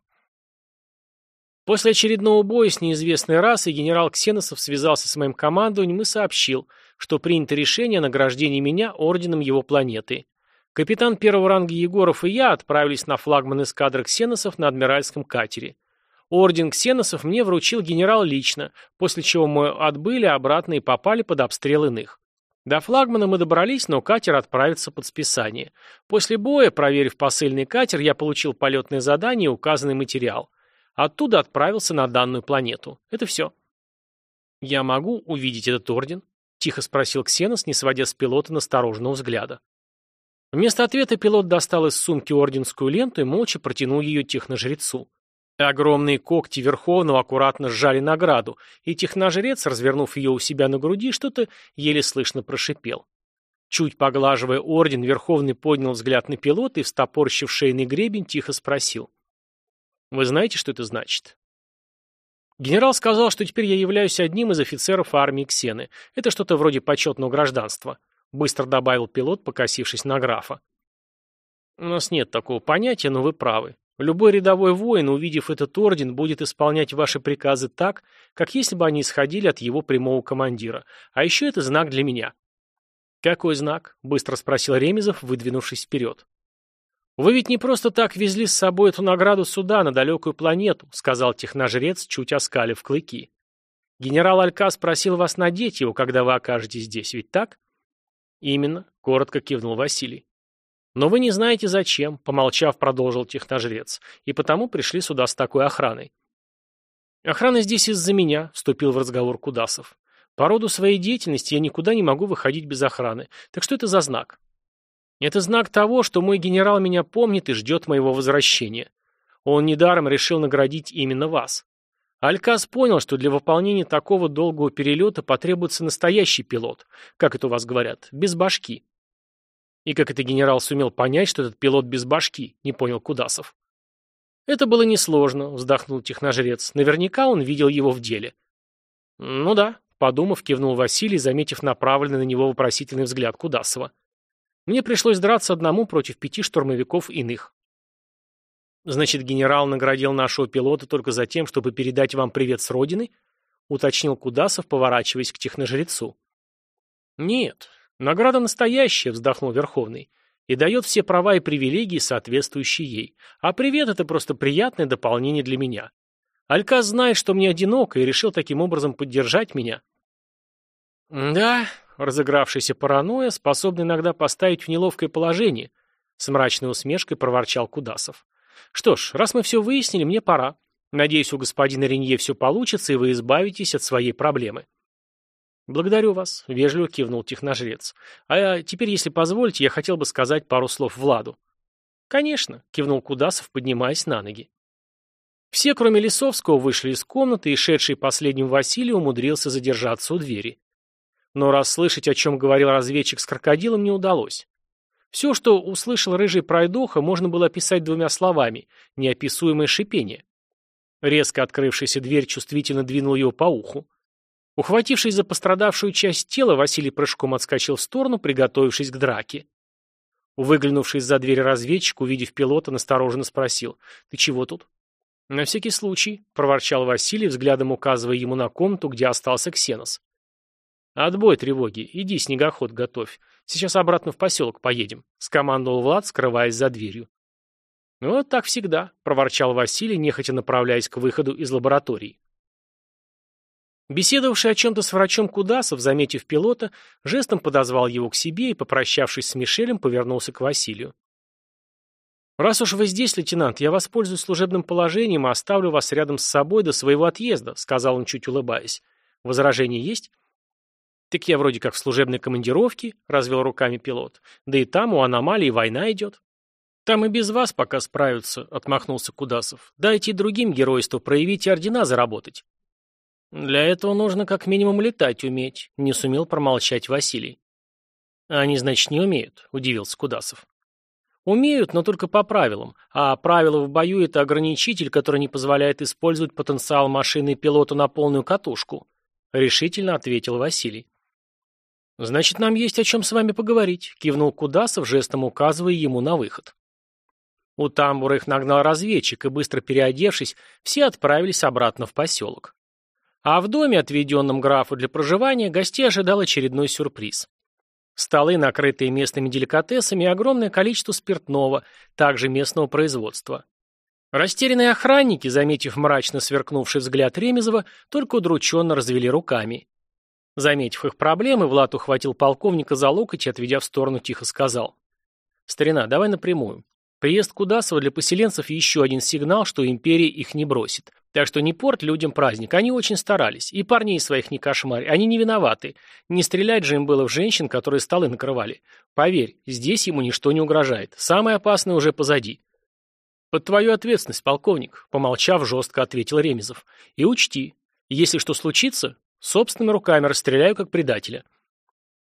После очередного боя с неизвестной расой генерал Ксеносов связался с моим командованием и сообщил, что принято решение о награждении меня орденом его планеты. Капитан первого ранга Егоров и я отправились на флагман эскадры Ксеносов на адмиральском катере. Орден Ксеносов мне вручил генерал лично, после чего мы отбыли обратно и попали под обстрел иных. До флагмана мы добрались, но катер отправится под списание. После боя, проверив посыльный катер, я получил полетное задание и указанный материал. Оттуда отправился на данную планету. Это все. «Я могу увидеть этот орден?» — тихо спросил Ксенос, не сводя с пилота настороженного взгляда. Вместо ответа пилот достал из сумки орденскую ленту и молча протянул ее техножрецу. Огромные когти Верховного аккуратно сжали награду, и техножрец, развернув ее у себя на груди, что-то еле слышно прошипел. Чуть поглаживая орден, Верховный поднял взгляд на пилота и, встопорщив шейный гребень, тихо спросил. «Вы знаете, что это значит?» «Генерал сказал, что теперь я являюсь одним из офицеров армии Ксены. Это что-то вроде почетного гражданства», — быстро добавил пилот, покосившись на графа. «У нас нет такого понятия, но вы правы. Любой рядовой воин, увидев этот орден, будет исполнять ваши приказы так, как если бы они исходили от его прямого командира. А еще это знак для меня». «Какой знак?» — быстро спросил Ремезов, выдвинувшись вперед. «Вы ведь не просто так везли с собой эту награду сюда, на далекую планету», — сказал техножрец, чуть оскалив клыки. «Генерал Алькас просил вас надеть его, когда вы окажетесь здесь, ведь так?» «Именно», — коротко кивнул Василий. «Но вы не знаете зачем», — помолчав, продолжил техножрец, «и потому пришли сюда с такой охраной». «Охрана здесь из-за меня», — вступил в разговор Кудасов. «По роду своей деятельности я никуда не могу выходить без охраны. Так что это за знак?» «Это знак того, что мой генерал меня помнит и ждет моего возвращения. Он недаром решил наградить именно вас. Алькас понял, что для выполнения такого долгого перелета потребуется настоящий пилот, как это у вас говорят, без башки». «И как это генерал сумел понять, что этот пилот без башки?» — не понял Кудасов. «Это было несложно», — вздохнул техножрец. «Наверняка он видел его в деле». «Ну да», — подумав, кивнул Василий, заметив направленный на него вопросительный взгляд Кудасова. «Мне пришлось драться одному против пяти штурмовиков иных». «Значит, генерал наградил нашего пилота только за тем, чтобы передать вам привет с родины?» — уточнил Кудасов, поворачиваясь к техножрецу. «Нет, награда настоящая», — вздохнул Верховный, «и дает все права и привилегии, соответствующие ей. А привет — это просто приятное дополнение для меня. Алькас знает, что мне одиноко, и решил таким образом поддержать меня». «Да, разыгравшаяся паранойя способна иногда поставить в неловкое положение», — с мрачной усмешкой проворчал Кудасов. «Что ж, раз мы все выяснили, мне пора. Надеюсь, у господина Ренье все получится, и вы избавитесь от своей проблемы». «Благодарю вас», — вежливо кивнул техножрец. «А теперь, если позволите, я хотел бы сказать пару слов Владу». «Конечно», — кивнул Кудасов, поднимаясь на ноги. Все, кроме Лисовского, вышли из комнаты, и шедший последним Василий умудрился задержаться у двери. Но расслышать, о чем говорил разведчик с крокодилом, не удалось. Все, что услышал рыжий пройдоха, можно было описать двумя словами — неописуемое шипение. Резко открывшаяся дверь чувствительно двинула его по уху. Ухватившись за пострадавшую часть тела, Василий прыжком отскочил в сторону, приготовившись к драке. Выглянувший из-за двери разведчик, увидев пилота, настороженно спросил: «Ты чего тут?» «На всякий случай», — проворчал Василий, взглядом указывая ему на комнату, где остался Ксенос. «Отбой тревоги, иди снегоход готовь. Сейчас обратно в поселок поедем», — скомандовал Влад, скрываясь за дверью. «Вот так всегда», — проворчал Василий, нехотя направляясь к выходу из лаборатории. Беседовавший о чем-то с врачом Кудасов, заметив пилота, жестом подозвал его к себе и, попрощавшись с Мишелем, повернулся к Василию. «Раз уж вы здесь, лейтенант, я воспользуюсь служебным положением и оставлю вас рядом с собой до своего отъезда», — сказал он, чуть улыбаясь. «Возражения есть?» «Так я вроде как в служебной командировке», — развел руками пилот. «Да и там у аномалии война идет». «Там и без вас пока справятся», — отмахнулся Кудасов. «Дайте другим геройство проявить и ордена заработать». «Для этого нужно как минимум летать уметь», — не сумел промолчать Василий. «А они, значит, не умеют», — удивился Кудасов. «Умеют, но только по правилам, а правила в бою — это ограничитель, который не позволяет использовать потенциал машины и пилота на полную катушку», — решительно ответил Василий. «Значит, нам есть о чем с вами поговорить», — кивнул Кудасов, жестом указывая ему на выход. У тамбура их нагнал разведчик, и, быстро переодевшись, все отправились обратно в поселок. А в доме, отведенном графу для проживания, гостей ожидал очередной сюрприз. Столы, накрытые местными деликатесами, и огромное количество спиртного, также местного производства. Растерянные охранники, заметив мрачно сверкнувший взгляд Ремезова, только удрученно развели руками. Заметив их проблемы, Влад ухватил полковника за локоть и, отведя в сторону, тихо сказал: «Старина, давай напрямую. Приезд Кудасова для поселенцев еще один сигнал, что империя их не бросит. Так что не порт людям праздник, они очень старались. И парней своих не кошмарь, они не виноваты. Не стрелять же им было в женщин, которые столы накрывали. Поверь, здесь ему ничто не угрожает. Самое опасное уже позади». «Под твою ответственность, полковник», — помолчав, жестко ответил Ремезов. «И учти, если что случится, собственными руками расстреляю как предателя».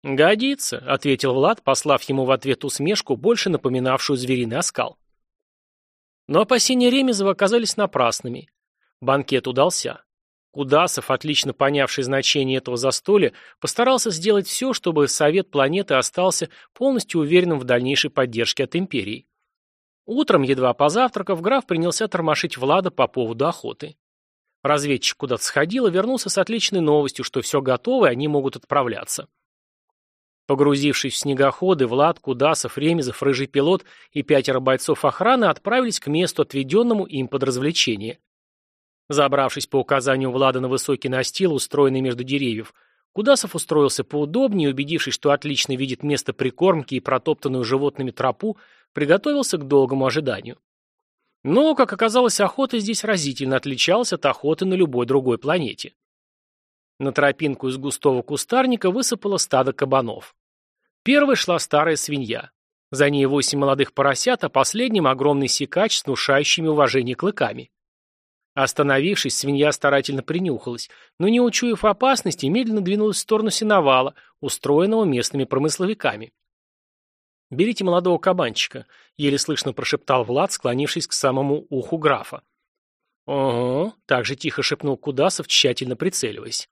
«Годится», — ответил Влад, послав ему в ответ усмешку, больше напоминавшую звериный оскал. Но опасения Ремезова оказались напрасными. Банкет удался. Кудасов, отлично понявший значение этого застолья, постарался сделать все, чтобы Совет планеты остался полностью уверенным в дальнейшей поддержке от империи. Утром, едва позавтракав, граф принялся тормошить Влада по поводу охоты. Разведчик куда-то сходил и вернулся с отличной новостью, что все готово и они могут отправляться. Погрузившись в снегоходы, Влад, Кудасов, Ремезов, рыжий пилот и пятеро бойцов охраны отправились к месту, отведенному им под развлечение. Забравшись по указанию Влада на высокий настил, устроенный между деревьев, Кудасов устроился поудобнее и, убедившись, что отлично видит место прикормки и протоптанную животными тропу, приготовился к долгому ожиданию. Но, как оказалось, охота здесь разительно отличалась от охоты на любой другой планете. На тропинку из густого кустарника высыпало стадо кабанов. Первой шла старая свинья. За ней восемь молодых поросят, а последним огромный сикач с внушающими уважение клыками. Остановившись, свинья старательно принюхалась, но, не учуяв опасности, медленно двинулась в сторону сеновала, устроенного местными промысловиками. «Берите молодого кабанчика», — еле слышно прошептал Влад, склонившись к самому уху графа. «Ого», — так же тихо шепнул Кудасов, тщательно прицеливаясь.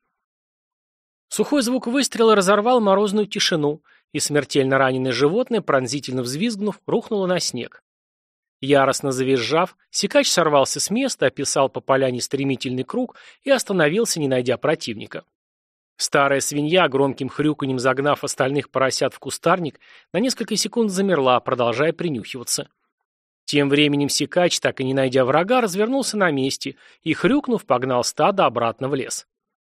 Сухой звук выстрела разорвал морозную тишину, и смертельно раненое животное, пронзительно взвизгнув, рухнуло на снег. Яростно завизжав, сикач сорвался с места, описал по поляне стремительный круг и остановился, не найдя противника. Старая свинья, громким хрюканьем загнав остальных поросят в кустарник, на несколько секунд замерла, продолжая принюхиваться. Тем временем сикач, так и не найдя врага, развернулся на месте и, хрюкнув, погнал стадо обратно в лес.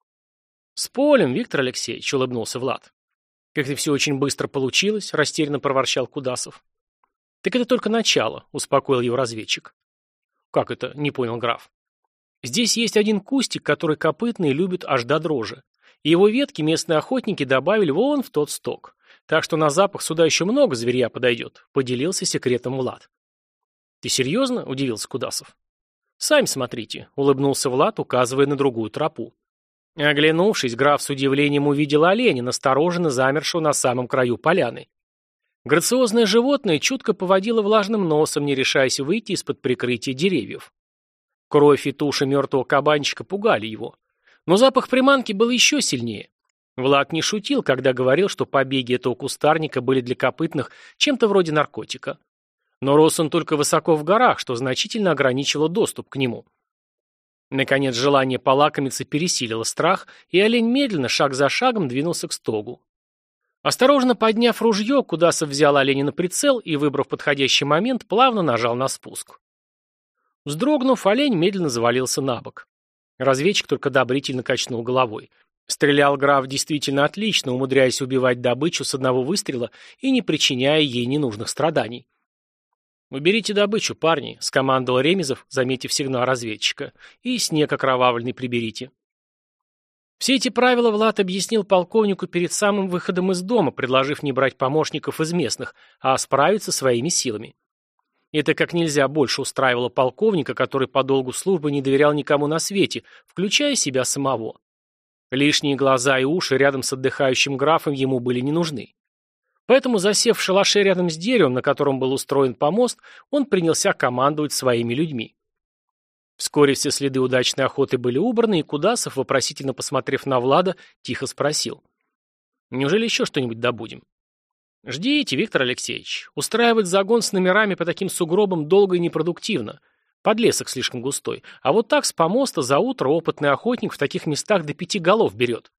«С полем, Виктор Алексеевич», — улыбнулся Влад. «Как-то все очень быстро получилось», — растерянно проворчал Кудасов. «Так это только начало», — успокоил его разведчик. «Как это?» — не понял граф. «Здесь есть один кустик, который копытные любят аж до дрожи. И его ветки местные охотники добавили вон в тот сток. Так что на запах сюда еще много зверья подойдет», — поделился секретом Влад. «Ты серьезно?» — удивился Кудасов. «Сами смотрите», — улыбнулся Влад, указывая на другую тропу. Оглянувшись, граф с удивлением увидел оленя, настороженно замершего на самом краю поляны. Грациозное животное чутко поводило влажным носом, не решаясь выйти из-под прикрытия деревьев. Кровь и туша мертвого кабанчика пугали его. Но запах приманки был еще сильнее. Влад не шутил, когда говорил, что побеги этого кустарника были для копытных чем-то вроде наркотика. Но рос он только высоко в горах, что значительно ограничило доступ к нему. Наконец желание полакомиться пересилило страх, и олень медленно, шаг за шагом, двинулся к стогу. Осторожно подняв ружье, Кудасов взял оленя на прицел и, выбрав подходящий момент, плавно нажал на спуск. Вздрогнув, олень медленно завалился на бок. Разведчик только одобрительно качнул головой. Стрелял граф действительно отлично, умудряясь убивать добычу с одного выстрела и не причиняя ей ненужных страданий. «Уберите добычу, парни», — скомандовал Ремезов, заметив сигнал разведчика, — «и снег окровавленный приберите». Все эти правила Влад объяснил полковнику перед самым выходом из дома, предложив не брать помощников из местных, а справиться своими силами. Это как нельзя больше устраивало полковника, который по долгу службы не доверял никому на свете, включая себя самого. Лишние глаза и уши рядом с отдыхающим графом ему были не нужны. Поэтому, засев в шалаше рядом с деревом, на котором был устроен помост, он принялся командовать своими людьми. Вскоре все следы удачной охоты были убраны, и Кудасов, вопросительно посмотрев на Влада, тихо спросил: «Неужели еще что-нибудь добудем?» «Ждите, Виктор Алексеевич. Устраивать загон с номерами по таким сугробам долго и непродуктивно. Подлесок слишком густой. А вот так с помоста за утро опытный охотник в таких местах до пяти голов берет».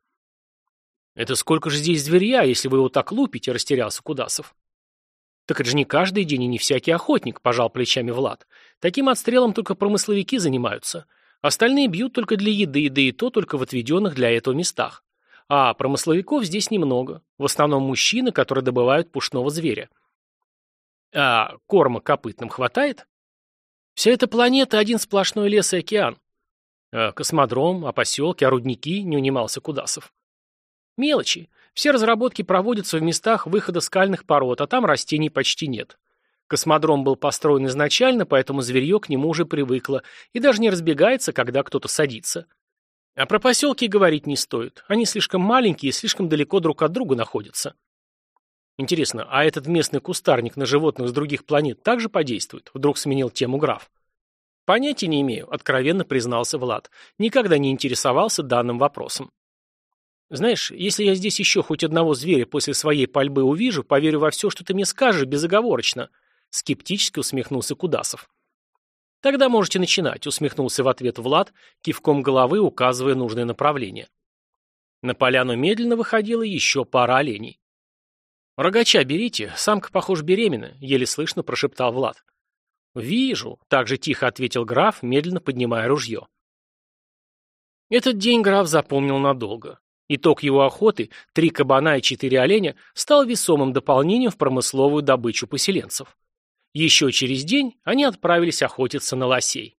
«Это сколько же здесь зверья, если вы его так лупите?» — растерялся Кудасов. «Так это же не каждый день и не всякий охотник», — пожал плечами Влад. «Таким отстрелом только промысловики занимаются. Остальные бьют только для еды, да и то только в отведенных для этого местах. А промысловиков здесь немного. В основном мужчины, которые добывают пушного зверя». «А корма копытным хватает?» «Вся эта планета — один сплошной лес и океан». «А космодром, а поселки, а рудники?» — не унимался Кудасов. «Мелочи. Все разработки проводятся в местах выхода скальных пород, а там растений почти нет. Космодром был построен изначально, поэтому зверье к нему уже привыкло и даже не разбегается, когда кто-то садится. А про поселки говорить не стоит. Они слишком маленькие и слишком далеко друг от друга находятся. Интересно, а этот местный кустарник на животных с других планет также подействует? Вдруг сменил тему граф. Понятия не имею, откровенно признался Влад. Никогда не интересовался данным вопросом. Знаешь, если я здесь еще хоть одного зверя после своей пальбы увижу, поверю во все, что ты мне скажешь, безоговорочно. Скептически усмехнулся Кудасов. Тогда можете начинать, усмехнулся в ответ Влад, кивком головы указывая нужное направление. На поляну медленно выходила еще пара оленей. «Рогача берите, самка, похоже, беременна», — еле слышно прошептал Влад. «Вижу», — также тихо ответил граф, медленно поднимая ружье. Этот день граф запомнил надолго. Итог его охоты, три кабана и четыре оленя, стал весомым дополнением в промысловую добычу поселенцев. Еще через день они отправились охотиться на лосей.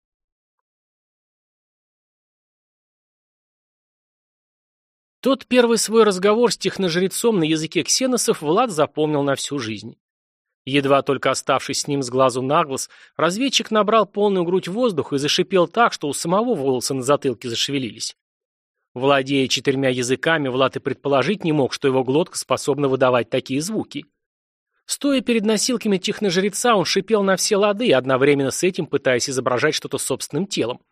Тот первый свой разговор с техножрецом на языке ксеносов Влад запомнил на всю жизнь. Едва только оставшись с ним с глазу на глаз, разведчик набрал полную грудь воздуха и зашипел так, что у самого волосы на затылке зашевелились. Владея четырьмя языками, Влад и предположить не мог, что его глотка способна выдавать такие звуки. Стоя перед носилками техножреца, он шипел на все лады, одновременно с этим пытаясь изображать что-то собственным телом.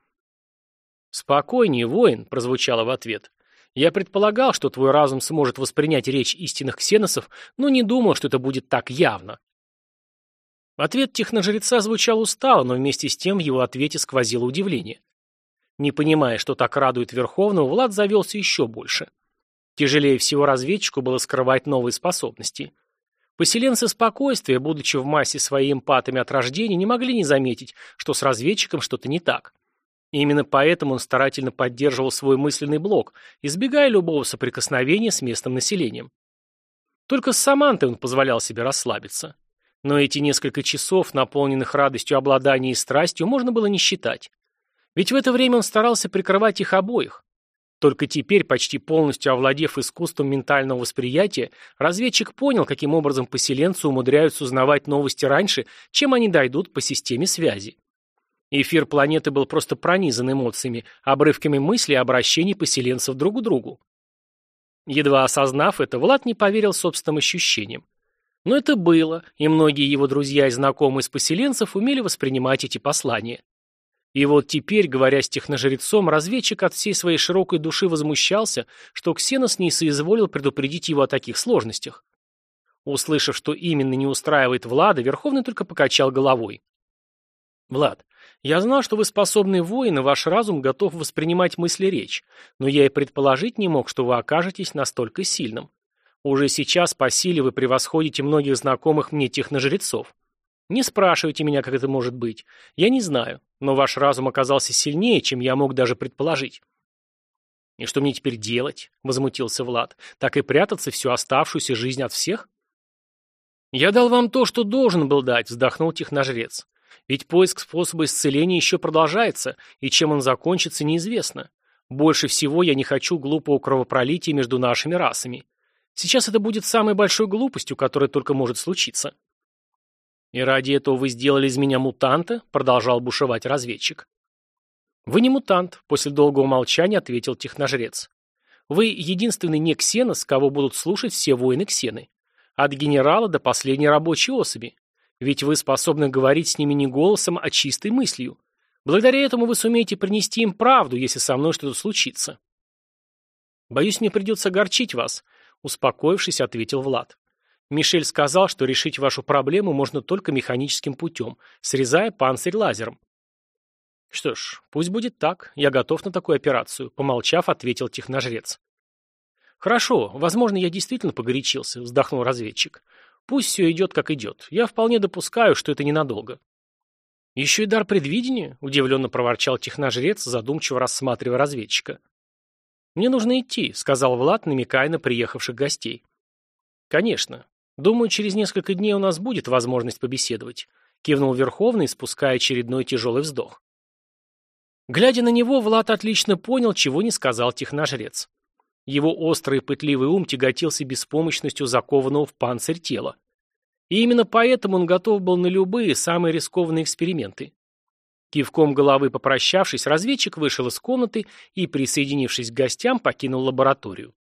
«Спокойнее, воин», — прозвучало в ответ. «Я предполагал, что твой разум сможет воспринять речь истинных ксеносов, но не думал, что это будет так явно». Ответ техножреца звучал устало, но вместе с тем в его ответе сквозило удивление. Не понимая, что так радует Верховного, Влад завелся еще больше. Тяжелее всего разведчику было скрывать новые способности. Поселенцы спокойствия, будучи в массе своей эмпатами от рождения, не могли не заметить, что с разведчиком что-то не так. И именно поэтому он старательно поддерживал свой мысленный блок, избегая любого соприкосновения с местным населением. Только с Самантой он позволял себе расслабиться. Но эти несколько часов, наполненных радостью обладания и страстью, можно было не считать. Ведь в это время он старался прикрывать их обоих. Только теперь, почти полностью овладев искусством ментального восприятия, разведчик понял, каким образом поселенцы умудряются узнавать новости раньше, чем они дойдут по системе связи. Эфир планеты был просто пронизан эмоциями, обрывками мыслей и обращений поселенцев друг к другу. Едва осознав это, Влад не поверил собственным ощущениям. Но это было, и многие его друзья и знакомые из поселенцев умели воспринимать эти послания. И вот теперь, говоря с техножрецом, разведчик от всей своей широкой души возмущался, что Ксенос не соизволил предупредить его о таких сложностях. Услышав, что именно не устраивает Влада, Верховный только покачал головой. «Влад, я знал, что вы способный воин, и ваш разум готов воспринимать мысли-речь, но я и предположить не мог, что вы окажетесь настолько сильным. Уже сейчас по силе вы превосходите многих знакомых мне техножрецов. Не спрашивайте меня, как это может быть. Я не знаю, но ваш разум оказался сильнее, чем я мог даже предположить». «И что мне теперь делать?» — возмутился Влад. «Так и прятаться всю оставшуюся жизнь от всех?» «Я дал вам то, что должен был дать», — вздохнул техножрец. «Ведь поиск способа исцеления еще продолжается, и чем он закончится, неизвестно. Больше всего я не хочу глупого кровопролития между нашими расами. Сейчас это будет самой большой глупостью, которая только может случиться». «И ради этого вы сделали из меня мутанта?» — продолжал бушевать разведчик. «Вы не мутант», — после долгого молчания ответил техножрец. «Вы единственный не ксенос, кого будут слушать все воины ксены. От генерала до последней рабочей особи. Ведь вы способны говорить с ними не голосом, а чистой мыслью. Благодаря этому вы сумеете принести им правду, если со мной что-то случится». «Боюсь, мне придется огорчить вас», — успокоившись, ответил Влад. «Мишель сказал, что решить вашу проблему можно только механическим путем, срезая панцирь лазером». «Что ж, пусть будет так, я готов на такую операцию», — помолчав, ответил техножрец. «Хорошо, возможно, я действительно погорячился», — вздохнул разведчик. «Пусть все идет, как идет. Я вполне допускаю, что это ненадолго». «Еще и дар предвидения?» — удивленно проворчал техножрец, задумчиво рассматривая разведчика. «Мне нужно идти», — сказал Влад, намекая на приехавших гостей. «Конечно. Думаю, через несколько дней у нас будет возможность побеседовать», — кивнул Верховный, спуская очередной тяжелый вздох. Глядя на него, Влад отлично понял, чего не сказал техножрец. Его острый и пытливый ум тяготился беспомощностью закованного в панцирь тела. И именно поэтому он готов был на любые, самые рискованные эксперименты. Кивком головы попрощавшись, разведчик вышел из комнаты и, присоединившись к гостям, покинул лабораторию.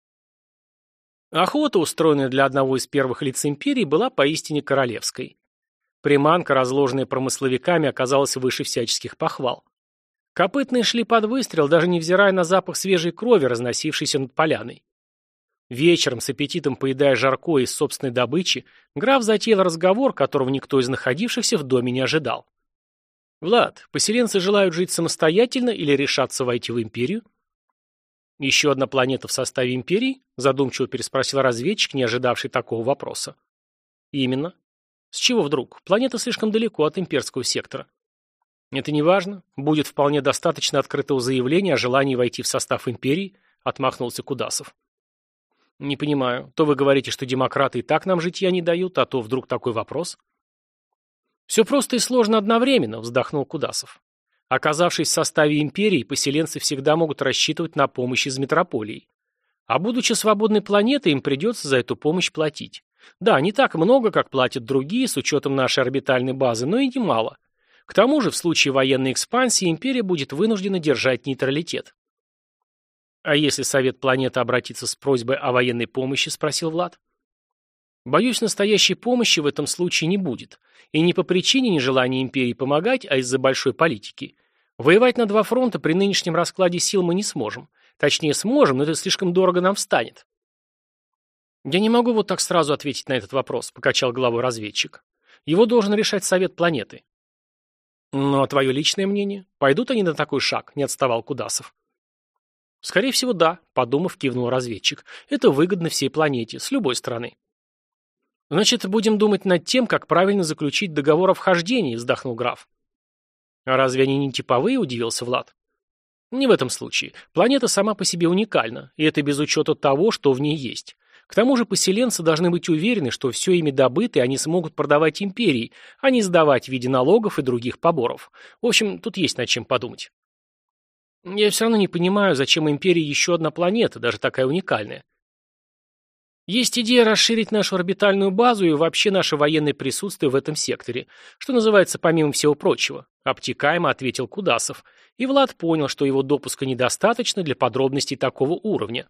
Охота, устроенная для одного из первых лиц империи, была поистине королевской. Приманка, разложенная промысловиками, оказалась выше всяческих похвал. Копытные шли под выстрел, даже невзирая на запах свежей крови, разносившейся над поляной. Вечером, с аппетитом поедая жаркое из собственной добычи, граф затеял разговор, которого никто из находившихся в доме не ожидал. «Влад, поселенцы желают жить самостоятельно или решаться войти в империю?» «Еще одна планета в составе империи?» – задумчиво переспросил разведчик, не ожидавший такого вопроса. «Именно. С чего вдруг? Планета слишком далеко от имперского сектора». «Это не важно. Будет вполне достаточно открытого заявления о желании войти в состав империи», – отмахнулся Кудасов. «Не понимаю. То вы говорите, что демократы и так нам житья не дают, а то вдруг такой вопрос?» «Все просто и сложно одновременно», — вздохнул Кудасов. «Оказавшись в составе империи, поселенцы всегда могут рассчитывать на помощь из метрополии. А будучи свободной планетой, им придется за эту помощь платить. Да, не так много, как платят другие, с учетом нашей орбитальной базы, но и немало. К тому же, в случае военной экспансии, империя будет вынуждена держать нейтралитет». «А если Совет планеты обратится с просьбой о военной помощи?» — спросил Влад. «Боюсь, настоящей помощи в этом случае не будет. И не по причине нежелания империи помогать, а из-за большой политики. Воевать на два фронта при нынешнем раскладе сил мы не сможем. Точнее, сможем, но это слишком дорого нам встанет». «Я не могу вот так сразу ответить на этот вопрос», — покачал головой разведчик. «Его должен решать Совет планеты». «Ну, а твое личное мнение? Пойдут они на такой шаг?» — не отставал Кудасов. «Скорее всего, да», — подумав, кивнул разведчик. «Это выгодно всей планете, с любой стороны». «Значит, будем думать над тем, как правильно заключить договор о вхождении», — вздохнул граф. «А разве они не типовые?» — удивился Влад. «Не в этом случае. Планета сама по себе уникальна, и это без учета того, что в ней есть. К тому же поселенцы должны быть уверены, что все ими добытое они смогут продавать империи, а не сдавать в виде налогов и других поборов. В общем, тут есть над чем подумать». «Я все равно не понимаю, зачем империи еще одна планета, даже такая уникальная». «Есть идея расширить нашу орбитальную базу и вообще наше военное присутствие в этом секторе, что называется, помимо всего прочего», — обтекаемо ответил Кудасов, и Влад понял, что его допуска недостаточно для подробностей такого уровня.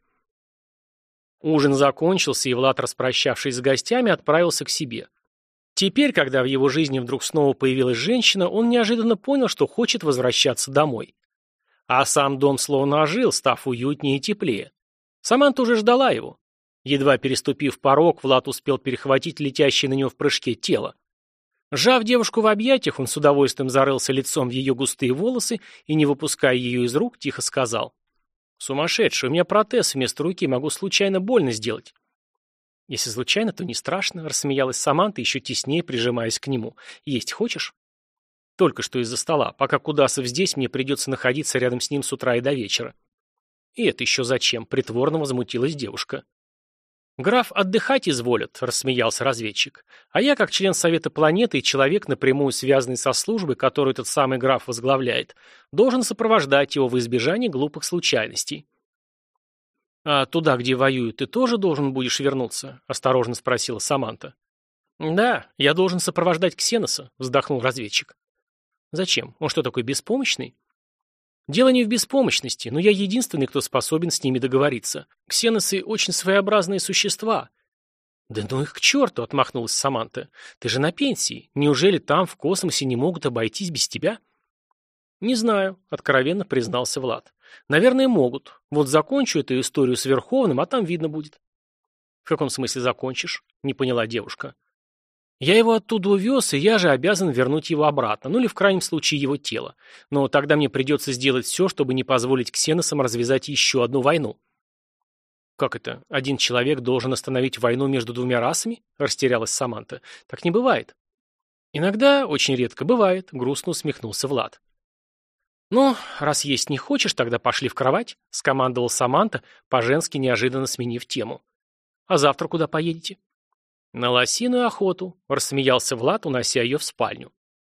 Ужин закончился, и Влад, распрощавшись с гостями, отправился к себе. Теперь, когда в его жизни вдруг снова появилась женщина, он неожиданно понял, что хочет возвращаться домой. А сам дом словно ожил, став уютнее и теплее. Саманта уже ждала его. Едва переступив порог, Влад успел перехватить летящее на него в прыжке тело. Сжав девушку в объятиях, он с удовольствием зарылся лицом в ее густые волосы и, не выпуская ее из рук, тихо сказал: «Сумасшедший, у меня протез вместо руки, могу случайно больно сделать». «Если случайно, то не страшно», — рассмеялась Саманта, еще теснее прижимаясь к нему. «Есть хочешь?» «Только что из-за стола. Пока Кудасов здесь, мне придется находиться рядом с ним с утра и до вечера». «И это еще зачем?» — притворно возмутилась девушка. «Граф отдыхать изволят», — рассмеялся разведчик. «А я, как член Совета планеты и человек, напрямую связанный со службой, которую этот самый граф возглавляет, должен сопровождать его в избежание глупых случайностей». «А туда, где воюют, ты тоже должен будешь вернуться?» — осторожно спросила Саманта. «Да, я должен сопровождать Ксеноса», — вздохнул разведчик. «Зачем? Он что, такой беспомощный?» «Дело не в беспомощности, но я единственный, кто способен с ними договориться. Ксеносы очень своеобразные существа». «Да ну их к черту!» — отмахнулась Саманта. «Ты же на пенсии. Неужели там, в космосе, не могут обойтись без тебя?» «Не знаю», — откровенно признался Влад. «Наверное, могут. Вот закончу эту историю с Верховным, а там видно будет». «В каком смысле закончишь?» — не поняла девушка. «Я его оттуда увез, и я же обязан вернуть его обратно, ну или в крайнем случае его тело. Но тогда мне придется сделать все, чтобы не позволить ксеносам развязать еще одну войну». «Как это? Один человек должен остановить войну между двумя расами?» — растерялась Саманта. «Так не бывает». «Иногда, очень редко бывает», — грустно усмехнулся Влад. «Ну, раз есть не хочешь, тогда пошли в кровать», — скомандовал Саманта, по-женски неожиданно сменив тему. «А завтра куда поедете?» «На лосиную охоту», — рассмеялся Влад, унося ее в спальню.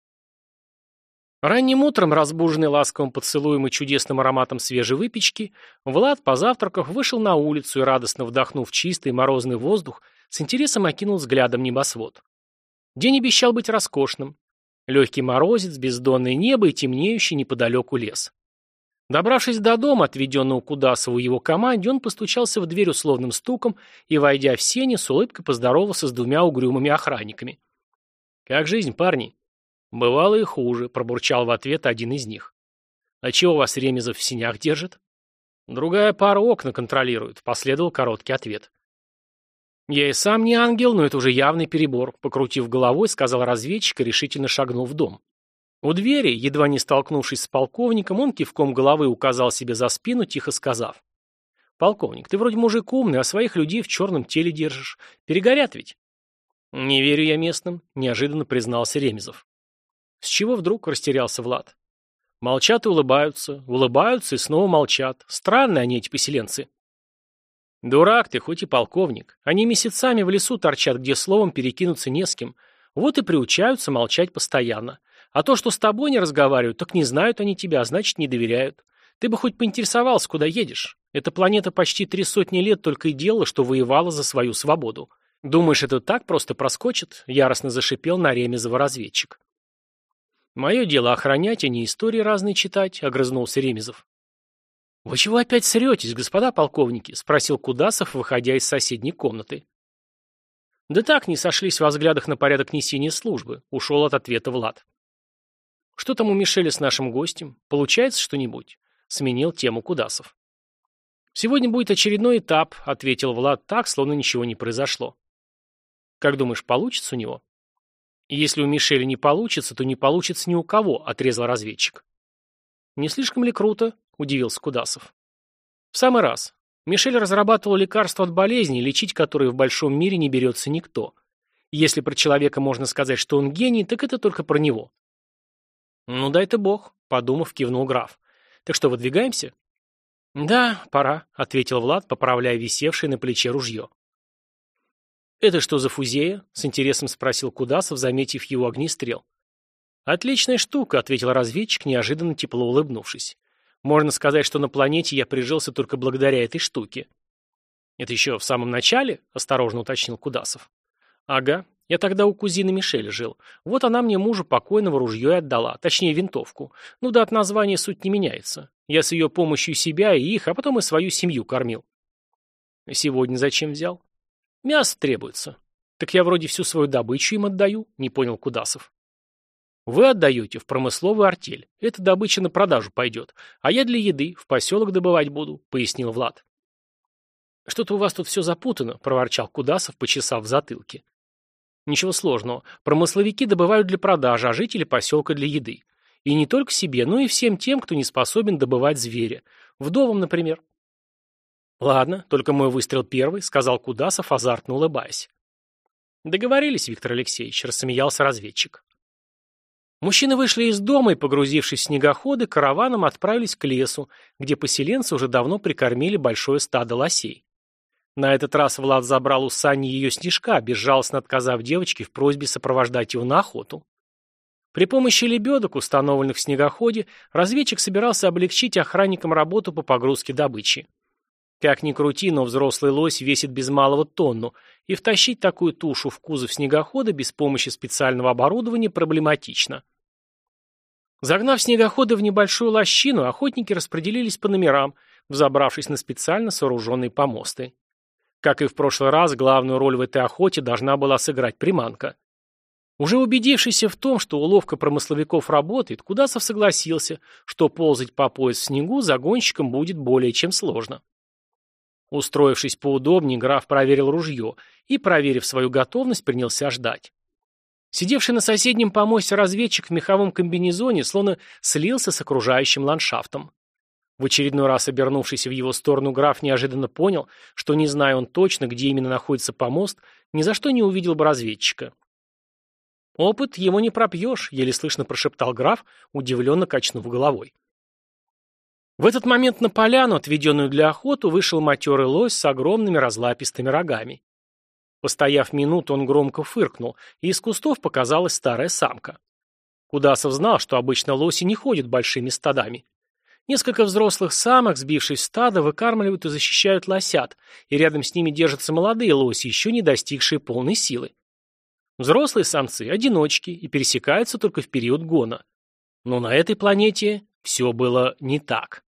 Ранним утром, разбуженный ласковым поцелуем и чудесным ароматом свежей выпечки, Влад, позавтракав, вышел на улицу и, радостно вдохнув чистый морозный воздух, с интересом окинул взглядом небосвод. День обещал быть роскошным. Легкий морозец, бездонное небо и темнеющий неподалеку лес. Добравшись до дома, отведенного Кудасову его команде, он постучался в дверь условным стуком и, войдя в сени, с улыбкой поздоровался с двумя угрюмыми охранниками. «Как жизнь, парни?» «Бывало и хуже», — пробурчал в ответ один из них. «А чего вас Ремезов в сенях держит?» «Другая пара окна контролирует», — последовал короткий ответ. «Я и сам не ангел, но это уже явный перебор», — покрутив головой, сказал разведчик и решительно шагнул в дом. У двери, едва не столкнувшись с полковником, он кивком головы указал себе за спину, тихо сказав: «Полковник, ты вроде мужик умный, а своих людей в черном теле держишь. Перегорят ведь?» «Не верю я местным», — неожиданно признался Ремезов. «С чего вдруг?» — растерялся Влад. «Молчат и улыбаются, улыбаются и снова молчат. Странные они, эти поселенцы». «Дурак ты, хоть и полковник. Они месяцами в лесу торчат, где словом перекинуться не с кем. Вот и приучаются молчать постоянно. А то, что с тобой не разговаривают, так не знают они тебя, а значит, не доверяют. Ты бы хоть поинтересовался, куда едешь. Эта планета почти три сотни лет только и делала, что воевала за свою свободу. Думаешь, это так просто проскочит?» — яростно зашипел на Ремезова разведчик. «Мое дело охранять, а не истории разные читать», — огрызнулся Ремезов. «Вы чего опять сретесь, господа полковники?» — спросил Кудасов, выходя из соседней комнаты. «Да так, не сошлись во взглядах на порядок несения службы», — ушел от ответа Влад. «Что там у Мишеля с нашим гостем? Получается что-нибудь?» — сменил тему Кудасов. «Сегодня будет очередной этап», — ответил Влад так, словно ничего не произошло. «Как думаешь, получится у него?» «Если у Мишеля не получится, то не получится ни у кого», — отрезал разведчик. «Не слишком ли круто?» — удивился Кудасов. «В самый раз. Мишель разрабатывал лекарства от болезней, лечить которые в большом мире не берется никто. Если про человека можно сказать, что он гений, так это только про него». «Ну дай-то бог», — подумав, кивнул граф. «Так что, выдвигаемся?» «Да, пора», — ответил Влад, поправляя висевшее на плече ружье. «Это что за фузея?» — с интересом спросил Кудасов, заметив его огнестрел. «Отличная штука», — ответил разведчик, неожиданно тепло улыбнувшись. «Можно сказать, что на планете я прижился только благодаря этой штуке». «Это еще в самом начале?» — осторожно уточнил Кудасов. «Ага. Я тогда у кузины Мишеля жил. Вот она мне мужу покойного ружье и отдала, точнее винтовку. Ну да от названия суть не меняется. Я с ее помощью себя и их, а потом и свою семью кормил». «Сегодня зачем взял?» «Мясо требуется». «Так я вроде всю свою добычу им отдаю», — не понял Кудасов. «Вы отдаете в промысловую артель. Эта добыча на продажу пойдет. А я для еды в поселок добывать буду», — пояснил Влад. «Что-то у вас тут все запутано», — проворчал Кудасов, почесав в затылке. «Ничего сложного. Промысловики добывают для продажи, а жители поселка для еды. И не только себе, но и всем тем, кто не способен добывать зверя. Вдовам, например». «Ладно, только мой выстрел первый», — сказал Кудасов, азартно улыбаясь. «Договорились, Виктор Алексеевич», — рассмеялся разведчик. Мужчины вышли из дома и, погрузившись в снегоходы, караваном отправились к лесу, где поселенцы уже давно прикормили большое стадо лосей. На этот раз Влад забрал у Сани ее Снежка, безжалостно отказав девочке в просьбе сопровождать его на охоту. При помощи лебедок, установленных в снегоходе, разведчик собирался облегчить охранникам работу по погрузке добычи. Как ни крути, но взрослый лось весит без малого тонну, и втащить такую тушу в кузов снегохода без помощи специального оборудования проблематично. Загнав снегоходы в небольшую лощину, охотники распределились по номерам, взобравшись на специально сооруженные помосты. Как и в прошлый раз, главную роль в этой охоте должна была сыграть приманка. Уже убедившийся в том, что уловка промысловиков работает, Кудасов согласился, что ползать по пояс в снегу загонщикам будет более чем сложно. Устроившись поудобнее, граф проверил ружье и, проверив свою готовность, принялся ждать. Сидевший на соседнем помосте разведчик в меховом комбинезоне словно слился с окружающим ландшафтом. В очередной раз обернувшись в его сторону, граф неожиданно понял, что, не зная он точно, где именно находится помост, ни за что не увидел бы разведчика. «Опыт его не пропьешь», — еле слышно прошептал граф, удивленно качнув головой. В этот момент на поляну, отведенную для охоты, вышел матерый лось с огромными разлапистыми рогами. Постояв минуту, он громко фыркнул, и из кустов показалась старая самка. Кудасов знал, что обычно лоси не ходят большими стадами. Несколько взрослых самок, сбившись в стадо, выкармливают и защищают лосят, и рядом с ними держатся молодые лоси, еще не достигшие полной силы. Взрослые самцы – одиночки и пересекаются только в период гона. Но на этой планете все было не так.